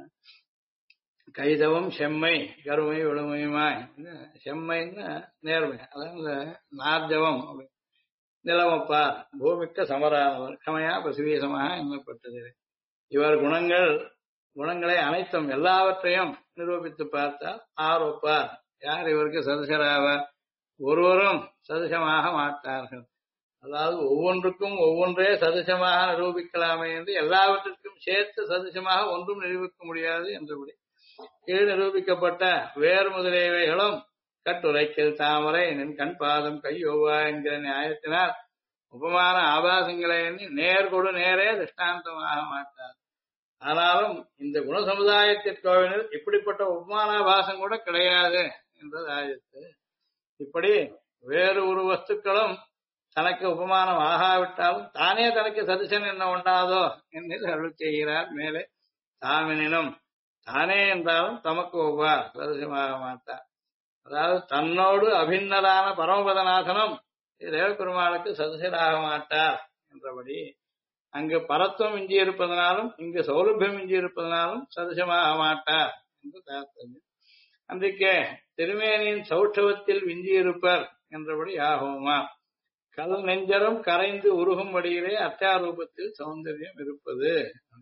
கைதவம் செம்மை கருமை விழுமையுமாய் செம்மைன்னு நேர்மை அதாவது ஆர்ஜவம் நிலமப்பார் பூமிக்கு சமரானவர் கமையா பசுவீசமாக எண்ணப்பட்டது. இவர் குணங்களை அனைத்தும் எல்லாவற்றையும் நிரூபித்து பார்த்தால் ஆர் ஒப்பார் யார் இவருக்கு சதுசராவார் ஒருவரும் சதுசமாக மாட்டார்கள். அதாவது ஒவ்வொன்றுக்கும் ஒவ்வொன்றே சதுசமாக நிரூபிக்கலாமே என்று எல்லாவற்றிற்கும் சேர்த்து சதுசமாக ஒன்றும் நிரூபிக்க முடியாது என்றபடி கீழ் நிரூபிக்கப்பட்ட வேறு முதலியவைகளும் கட்டுரைக்கில் தாமரை நின் கண் பாதம் கையோவா என்கிற நியாயத்தினால் உபமான ஆபாசங்களை எண்ணி நேர்கொடு நேரே திருஷ்டாந்தமாக மாட்டார். ஆனாலும் இந்த குண சமுதாயத்திற்கோவினில் இப்படிப்பட்ட உபமானாபாசம் கூட கிடையாது என்றதாயிற்று. இப்படி வேறு ஒரு வஸ்துக்களும் தனக்கு உபமானம் ஆகாவிட்டாலும் தானே தனக்கு சதிசன் என்ன உண்டாதோ என்று அருள் செய்கிறார். மேலே தாமினும் தானே என்றாலும் தமக்கு ஒவ்வார் சதிசமாக மாட்டார். அதாவது தன்னோடு அபின்னரான பரமபதநாசனம் தேவபெருமாளுக்கு சதுசராக மாட்டார் என்றபடி அங்கு பரத்துவம் இஞ்சி இருப்பதனாலும் இங்கு சௌலபியம் இஞ்சி இருப்பதனாலும் சதுசமாக மாட்டார் என்று தாத்பரியம். அன்றைக்கே திருமேனியின் சௌஷ்டவத்தில் விஞ்சி இருப்பர் என்றபடி ஆகுமா கல் நெஞ்சரும் கரைந்து உருகும்படியிலே அத்தியாரூபத்தில் சௌந்தரியம் இருப்பது.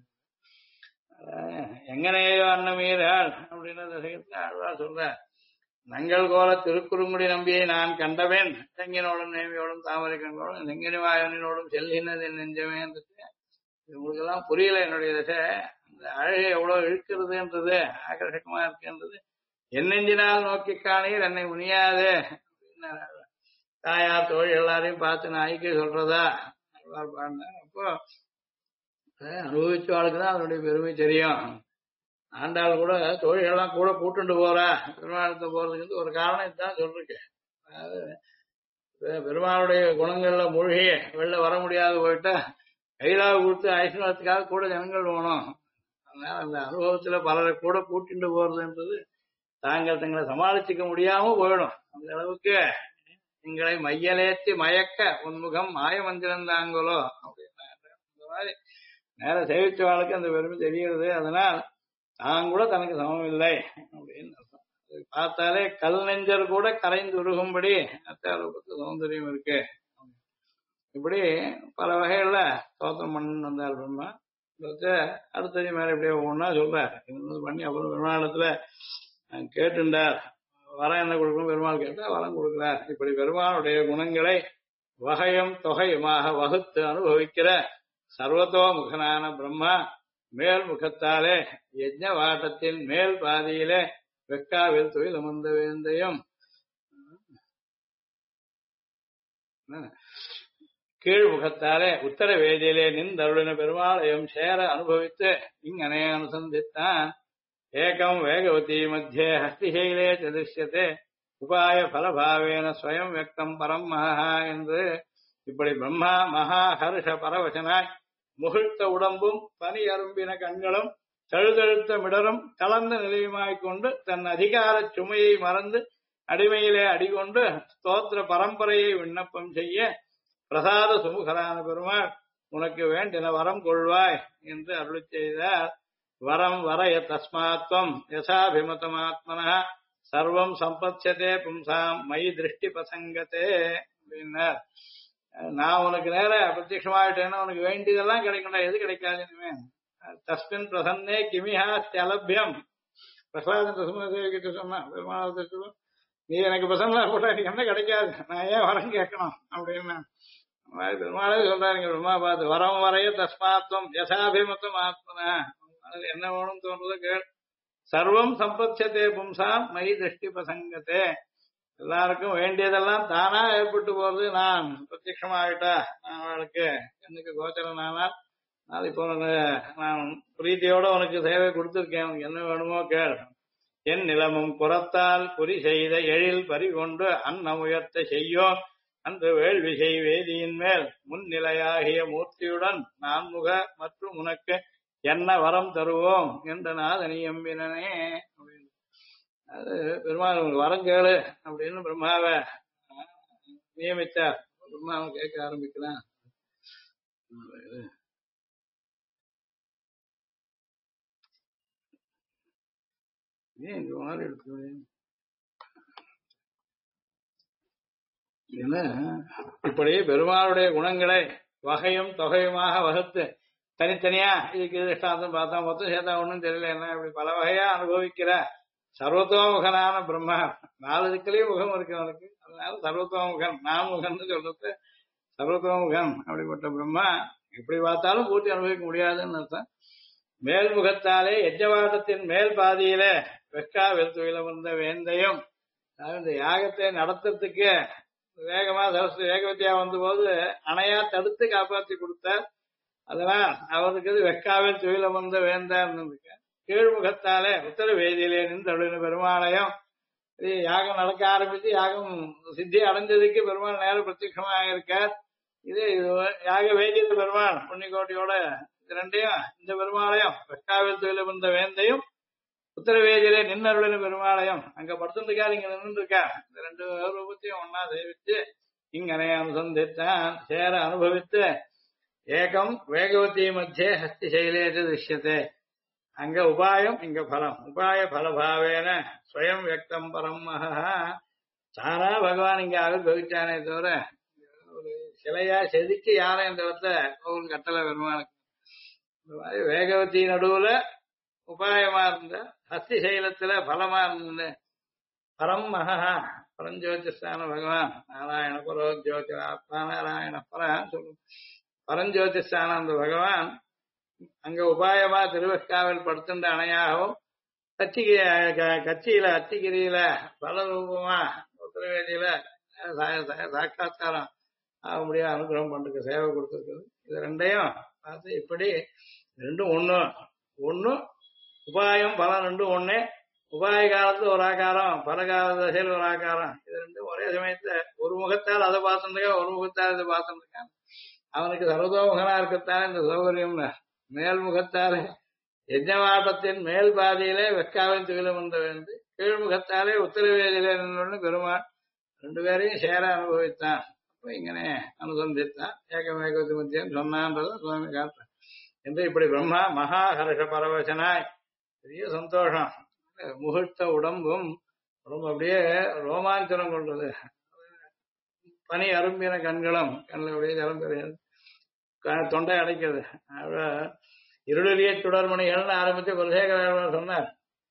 எங்கனையோ அன்னமீராள் அப்படின்னு ஆழ்வார் சொல்ற நங்கள் கோல திருக்குறுங்குடி நம்பியை நான் கண்டவேன் தெங்கினோடும் நேமியோடும் தாமரை கண்களோடும் நெங்கினிவாயனோடும் செல்கினது என் நெஞ்சமே உங்களுக்கு எல்லாம் புரியல என்னுடைய தசை. அந்த அழகை எவ்வளவு இழுக்கிறதுன்றது ஆகர்ஷகமா இருக்குன்றது என் நெஞ்சினால் நோக்கி காணீர் என்னை முனியாது தாயார் தோழி எல்லாரையும் பார்த்து நான் ஐக்கிய சொல்றதா பாடினார். அப்போ அனுபவிச்ச ஆளுக்குதான் அதனுடைய பெருமை தெரியும். ஆண்டாள் கூட தோழிகள்லாம் கூட கூட்டுண்டு போறா பெருமாளத்தை போறதுக்கு ஒரு காரணம் இதுதான் சொல்லிருக்கேன். அதாவது பெருமாளுடைய குணங்கள்ல மூழ்கி வெளில வர முடியாது போயிட்டா கைலாவை கொடுத்து ஐஸ்வரத்துக்காக கூட ஜனங்கள் வேணும். அதனால அந்த அனுபவத்துல பலரை கூட கூட்டிட்டு போறதுன்றது தாங்கள் தங்களை சமாளிச்சுக்க முடியாம போயிடும். அந்த அளவுக்கு எங்களை மையலேற்றி மயக்க உன்முகம் மாயமந்திரந்தாங்களோ அப்படின்னா இந்த மாதிரி நேர சேவிச்சவாளுக்கு அந்த பெருமை தெரிகிறது. அதனால் நான் கூட தனக்கு சமம் இல்லை அப்படின்னு அர்த்தம். பார்த்தாலே கல் நெஞ்சர் கூட கரைந்து உருகும்படி அத்தியாரூபத்து சௌந்தரியம் இருக்கு. இப்படி பல வகைகள்ல தோத்திரம் பண்ணு வந்தார் பிரம்மா. அடுத்தது மேல இப்படியே ஒவ்வொன்னா சொல்றார். இது பண்ணி அப்புறம் பெருமாளத்துல கேட்டுண்டார் வரம் என்ன கொடுக்கணும் பெருமாள் கேட்டா வரம் கொடுக்கிறார். இப்படி பெருமாளுடைய குணங்களை வகையும் தொகையுமாக வகுத்து அனுபவிக்கிற சர்வத்தோ முகனான பிரம்மா மேல் முகத்தாலே யஜ்ஞ வாட்டத்தின் மேல் பாதியிலே வெக்காவில் தொழில் அமர்ந்த வேந்தையும் கீழ்முகத்தாலே உத்தர வேதியிலே நின்றருளின பெருமாளையும் சேர அனுபவித்து இங்கனே அனுசந்தித்தான். ஏகம் வேகவதி மத்தியே ஹஸ்திசைலே திருஷ்யத்தே உபாய பலபாவேன ஸ்வயம் வியக்தம் பரம் மகா என்று இப்படி பிரம்மா மகா ஹர்ஷ பரவசனாய் முகிழ்த்த உடம்பும் பனி அரும்பின கண்களும் தழுதழுத்த மிடரும் கலந்த நிலையுமாய்க் கொண்டு தன் அதிகார சுமையை மறந்து அடிமையிலே அடிகொண்டு ஸ்தோத்திர பரம்பரையை விண்ணப்பம் செய்ய பிரசாத சுமுகரான பெருமாள் உனக்கு வேண்டின வரம் கொள்வாய் என்று அருள் செய்தார். வரம் வரய தஸ்மாத்வம் யசாபிமதமாத்மனா சர்வம் சம்பத்யதே பும்சாம் மயி திருஷ்டி பசங்கத்தே அப்படின்னார். நான் உனக்கு நேர பிரத்யட்சமாயிட்டேன்னா உனக்கு வேண்டியதெல்லாம் கிடைக்கணும், எது கிடைக்காது இனிமே. தஸ்மின் பிரசன்னே கிமிஹாஸ்தியலபியம் பிரசாதம் தசுமதேவிகிட்ட சொன்னா பெருமாள், நீ எனக்கு பிரசன்னா போட்டா எனக்கு என்ன கிடைக்காது, நான் ஏன் வரம் கேட்கணும் அப்படின்னு பெருமாளே சொல்றாருங்க. பெருமா பார்த்து வரம் வரைய தஸ்மாத்வம் யசாபிமத்தம் ஆத்மனா, என்ன வேணும் தோன்றதோ கேள். சர்வம் சம்பத்யதே பும்சாம் மயி திருஷ்டி பசங்கத்தே, எல்லாருக்கும் வேண்டியதெல்லாம் தானா ஏற்பட்டு போறது. நான் பிரத்யட்சமாகிட்டா நான் அவளுக்கு எனக்கு கோச்சரன் ஆனால் இப்போ நான் பிரீத்தியோட உனக்கு சேவை கொடுத்துருக்கேன், உனக்கு என்ன வேணுமோ கேள். என் நிலமும் புறத்தால் குறி செய்த எழில் பறிகொண்டு அன்னமுயர்த்த செய்யோம் அன்று வேள்வி செய் வேதியின் மேல் முன்னிலையாகிய மூர்த்தியுடன் நான்முக மற்றும் உனக்கு என்ன வரம் தருவோம் என்ற நாதனி எம்பினனே அப்படின்னு. அது பெருமாள் வரம் கேளு அப்படின்னு பிரம்மாவை நியமித்தார். பிரம்மாவை கேட்க ஆரம்பிக்கலாம். ஏன் இந்த மாதிரி எடுத்து இப்படி பெருமாளுடைய குணங்களை வகையும் தொகையுமாக வகுத்து தனித்தனியா இதுக்கு திருஷ்டாந்தம் பார்த்தா மொத்தம் சேர்த்தா ஒன்றும் தெரியல, என்ன இப்படி பல வகையா அனுபவிக்கிற சர்வத்தோமுகனான பிரம்மா. 4 திக்கிலையும் முகம் இருக்கு அவனுக்கு, அதனால சர்வத்தோமுகன் நாமுகன் சொல்றது சர்வத்தோமுகன். அப்படிப்பட்ட பிரம்மா எப்படி பார்த்தாலும் பூர்த்தி அனுபவிக்க முடியாதுன்னு அர்த்தம். மேல்முகத்தாலே யஜ்ஞவாதத்தின் மேல் பாதியிலே வெக்கா வெறுத்துவில வந்த வேந்தையும், இந்த யாகத்தை நடத்துறதுக்கு வேகமா சரஸ்வதி வேகவத்தியா வந்த போது அணையா தடுத்து காப்பாற்றி கொடுத்தார். அதனால் அவருக்கு வெக்காவில் துயில வந்த வேந்தார். கீழ்முகத்தாலே உத்தர வேதியிலே நின்று பெருமாளையும் யாகம் நடக்க ஆரம்பித்து யாகம் சித்தி அடைஞ்சதுக்கு பெருமாள் நேரம் பிரத்யட்சமாக இருக்கார். இது யாக வேதியில பெருமாள் புண்ணியகோட்டியோட ரெண்டையும் இந்த பெருமாளையும் வெக்காவில் துயில வந்த வேந்தையும் உத்தர வேதியிலே நின்னருளின பெருமாளையும் அங்க படுத்துருக்காரு, இங்க நின்று இருக்கார். இந்த 2 ரூபத்தையும் ஒன்னா சேவித்து இங்கனை அனுசந்தித்தான் சேர அனுபவித்து ஏகம் வேகவதி மத்தியே ஹஸ்தி சைலேஜ திருஷ்யத்தை. அங்க உபாயம் இங்க பலம், உபாய பலபாவேன ஸ்வயம் வியக்தம் பரம் மகா. தானா பகவான் இங்க ஆவிர்வகிச்சானே தவிர ஒரு சிலையா செதுக்கி யாரும் இந்த இடத்துல கோவில் கட்டளை பெருமானுக்கு. இந்த மாதிரி வேகவதி நடுவுல உபாயமா இருந்த ஹஸ்தி சைலத்துல பலமா இருந்த பரம் மகா பரஞ்சோதிஸ்தான பகவான் நாராயண பரோ ஜோதி ஆத்மா நாராயண பரம் சொல்லு. பரஞ்சோதிஸ்தான அந்த பகவான் அங்க உபாயமா திருவெக்காவில் படுத்துட்ட அணையாகவும் கட்சியில அத்திகிரியில பல ரூபமா உத்தரவேதியில சாட்சா்காரம் ஆக முடியாது அனுகிரகம் பண்றதுக்கு சேவை கொடுத்துருக்குது. இது ரெண்டையும் பார்த்து இப்படி ரெண்டும் ஒண்ணு உபாயம் பலம் ரெண்டும் ஒண்ணு. உபாய காலத்துல ஒரு ஆகாரம், பல கால தசையில் ஒரு ஆகாரம், இது ரெண்டும் ஒரே சமயத்துல ஒரு முகத்தால் அதை பார்த்துருக்கான், ஒரு முகத்தால் இதை பார்த்துருக்கான். அவனுக்கு சர்வதோமுகனா இருக்கத்தானே இந்த சௌகரியம்னு. மேல் முகத்தாலே யஜ்ஞவாட்டத்தின் மேல் பாதியிலே வெக்காவின் துகிலம் வந்த வேண்டு, கீழ்முகத்தாலே உத்தரவேதியிலே நின்று பெருமாள் 2 பேரையும் சேர அனுபவித்தான். அப்ப இங்கனே அனுசந்தித்தான் ஏகமேகவதி மத்தியம் சொன்னான்றத சுவாமி காட்டுறேன் என்று. இப்படி பிரம்மா மகா ஹர்ஷ பரவசனாய் பெரிய சந்தோஷம், முகூர்த்த உடம்பும் அப்படியே ரோமாஞ்சனம் கொண்டது. பனி அரும்பின கண்களும் கண்ணில் அப்படியே ஜலம் பெறுகிறது, தொண்டை அடைக்கிறது. இருளிய சுடர்மணிகள்னு ஆரம்பிச்சு குலசேகர சொன்னார்.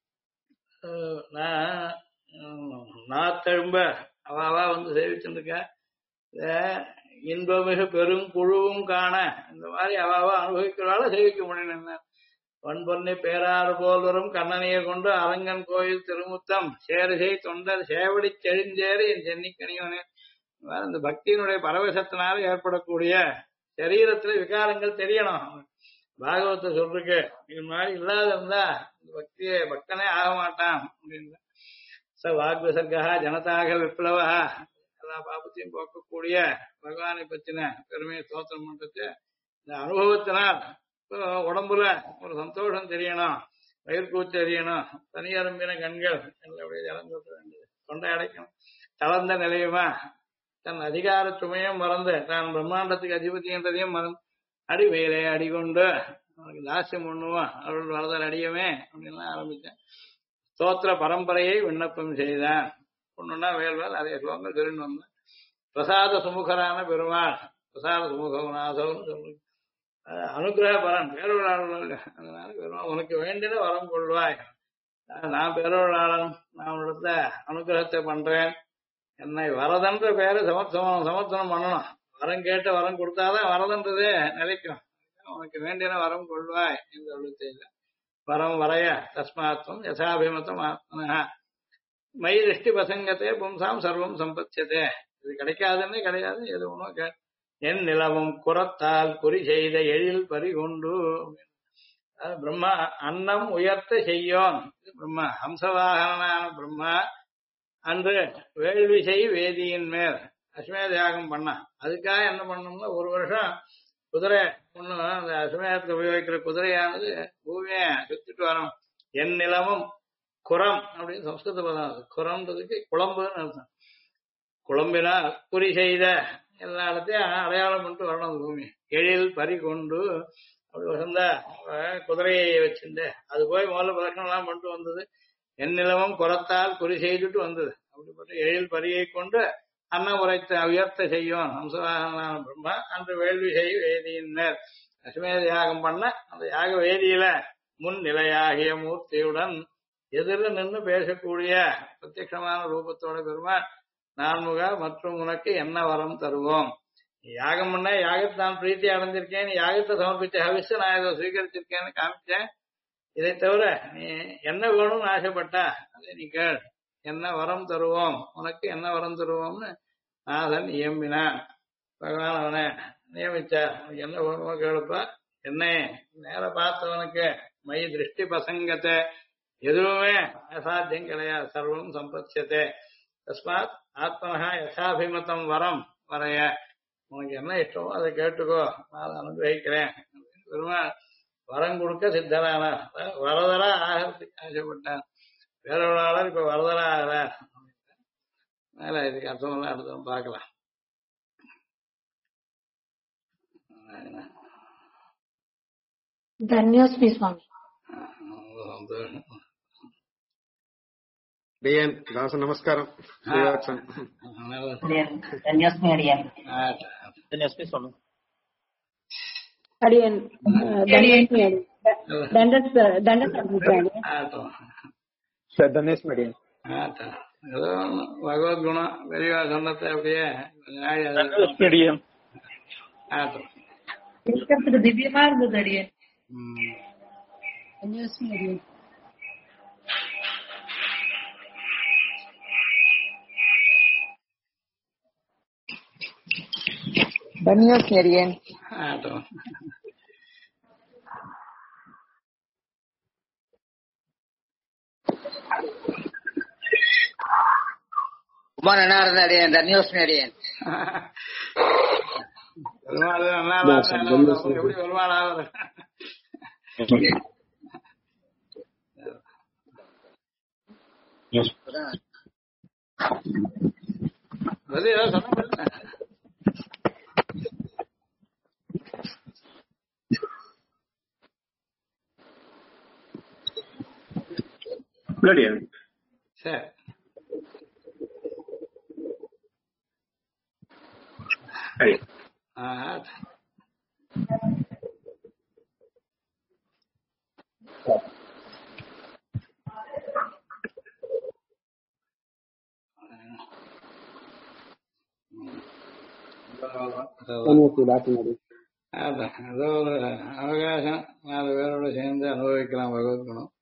நான் தழும்ப அவாவா வந்து சேவிச்சுருக்க இன்பமிகு பெரும் குழுவும் காண இந்த மாதிரி அவாவா அனுபவிக்கிறவால சேவிக்க முடியும். பொன்பொன்னி பேராறு போல் வரும் கண்ணனையை கொண்டு அரங்கன் கோயில் திருமுத்தம் சேருகை தொண்டர் சேவடி செழிஞ்சேறு என் சென்னிக்கணிவனே. இந்த பக்தியினுடைய பரவசத்தினால ஏற்படக்கூடிய சரீரத்துல விகாரங்கள் தெரியணும். பாகவத்தை சொல்றதுக்கு இது மாதிரி இல்லாத இருந்தா பக்தியே பக்தனே ஆக மாட்டான் அப்படின்னு. ச வாக்விசர்கா ஜனதாக விப்ளவா எல்லா பாபத்தையும் போக்கக்கூடிய பகவானை பத்தின பெருமையை ஸ்தோத்திரம் பண்றது இந்த அனுபவத்தினால் இப்போ உடம்புல ஒரு சந்தோஷம் தெரியணும், வயிற்கூச்சு தெரியணும், தனியரம்பின கண்கள் அப்படியே ஜலம் கொட்ட வேண்டியது, தொண்டை அடைக்கணும், தளர்ந்த நிலையுமா தன் அதிகார சுமையும் மறந்து தான் பிரம்மாண்டத்துக்கு அதிபதின்றதையும் மறந்து அடிமையிலே அடிகொண்டு அவனுக்கு தாசியம் பண்ணுவான் அருள் வரதல் அடியமே அப்படின்லாம் ஆரம்பிச்சேன். ஸ்தோத்திர பரம்பரையை விண்ணப்பம் செய்தான். ஒண்ணுன்னா வேல்வேல் அதே ஸ்லோகங்கள் தெரிந்து வந்தேன். பிரசாத சுமுகரான பெருமாள், பிரசாத சுமுகநாதவன் சொல்லு, அனுகிரக பரன் பேரொருளாளர்கள். அதனால பெருமாள் உனக்கு வேண்டின வரம் கொள்வாய், நான் பேரொருளாளன், நான் உன்னிடத்த அனுகிரகத்தை பண்றேன், என்னை வரதன்ற பேரை சமர்த்தனம் பண்ணணும். வரம் கேட்டு வரம் கொடுத்தாதான் வரதன்றதே நிலைக்கும். உனக்கு வேண்டின வரம் கொள்வாய் என்று அருள் செய்த வரம் வரைய தஸ்மாத்தும் யசாபிமத்தம் ஆத்மனா மயி திருஷ்டி பசங்கத்தே பும்சாம் சர்வம் சம்பத்தியதே. இது கிடைக்காதுன்னே கிடையாது, எது ஒன்றும் என் நிலவும் குறத்தால் குறி செய்த எழில் பறிகொண்டு. பிரம்மா அன்னம் உயர்த்த செய்யோன் பிரம்மா, ஹம்சவாகனான பிரம்மா அன்று வேள்விசை வேதியின் மேல் அஸ்மேத யாகம் பண்ணா. அதுக்காக என்ன பண்ணோம்னா ஒரு வருஷம் குதிரை ஒண்ணு, அந்த அஸ்மேதத்துக்கு உபயோகிக்கிற குதிரையானது பூமியை சுத்திட்டு வரும். என் நிலமும் குரம் அப்படின்னு சம்ஸ்கிருத பதம், அது குரம்ன்றதுக்கு குழம்புன்னு அர்த்தம். குழம்பினால் குறி செய்த எல்லா இடத்தையும் அடையாளம் பண்ணிட்டு வரணும் அந்த பூமி. எழில் பறி கொண்டு அப்படி வசந்த குதிரையை வச்சிருந்து அது போய் முதல்ல பிரதட்சணம் எல்லாம் பண்ணிட்டு வந்தது. என் நிலமும் குறத்தால் குறி செய்துட்டு வந்தது. அப்படிப்பட்ட எழில் பரியை கொண்டு அன்னம் உரைத்த உயர்த்த செய்யும் ஹம்சவாகனான பிரம்மா அன்று வேள்வி செய் வேதியின் மேல் அஸ்மேத யாகம் பண்ண அந்த யாக வேதியில முன் நிலையாகிய மூர்த்தியுடன் எதிரில் நின்று பேசக்கூடிய பிரத்யட்சமான ரூபத்தோட பெருமாள், நான்முக மற்றும் உனக்கு என்ன வரம் தருவோம். நீ யாகம் பண்ண யாகத்தை நான் பிரீத்தி அடைஞ்சிருக்கேன், நீ யாகத்தை சமர்ப்பிச்ச ஹவிஸ நான் இதை சுவீகரிச்சிருக்கேன்னு காமிச்சேன். இதை தவிர நீ என்ன வேணும்னு ஆசைப்பட்டா அதை நீ கேள், என்ன வரம் தருவோம், உனக்கு என்ன வரம் தருவோம்னு நாதன் இயம்பினான். பகவான் அவனை நியமிச்சார். என்ன வேணுமோ கேளுப்பா, என்ன நேர பார்த்தவனுக்கு மை திருஷ்டி பசங்கத்தை எதுவுமே அசாத்தியம் கிடையாது, சர்வம் சம்பத்தியத்தை. தஸ்மாத் ஆத்மனஹா யசாபிமதம் வரம் வரைய, உனக்கு என்ன இஷ்டமோ அதை கேட்டுக்கோ, நான் அனுகிரகிக்கிறேன். பெருமாள் வரம் கொடுக்க சித்தரானார், வரதரா ஆகிறதுக்கு ஆசைப்பட்டார். வேறொருளாளர் இப்ப வரதரா ஆகிறார். மேல இதுக்கு அர்த்தமெல்லாம் அடுத்த பார்க்கலாம். धन्योस्मि स्वामी। டிஎன் தாசன் நமஸ்காரம். धन्योस्मि अडियन। धन्योस्मि स्वामी। अडियन धन्योस्मि अडियन। दंडस दंडस தனேஸ்மி டிஎன். ஏதோ பகவத்குணம் பெரியவா சொன்னதை அப்படியே अडियन। கேட்கறதுக்கு திவ்யமா இருந்தது அடியன். धन्योस्मि अडियन। धन्योस्मि अडियन। ரொம்ப நல்லா இருந்த அடியன். தன்யோஸ்மி அடியன். எப்படி வருமானம் சொன்ன சரி. ஏதோ ஒரு அவகாசம் 4 பேரோட சேர்ந்து அனுபவிக்கலாம் பகவத்குணம்.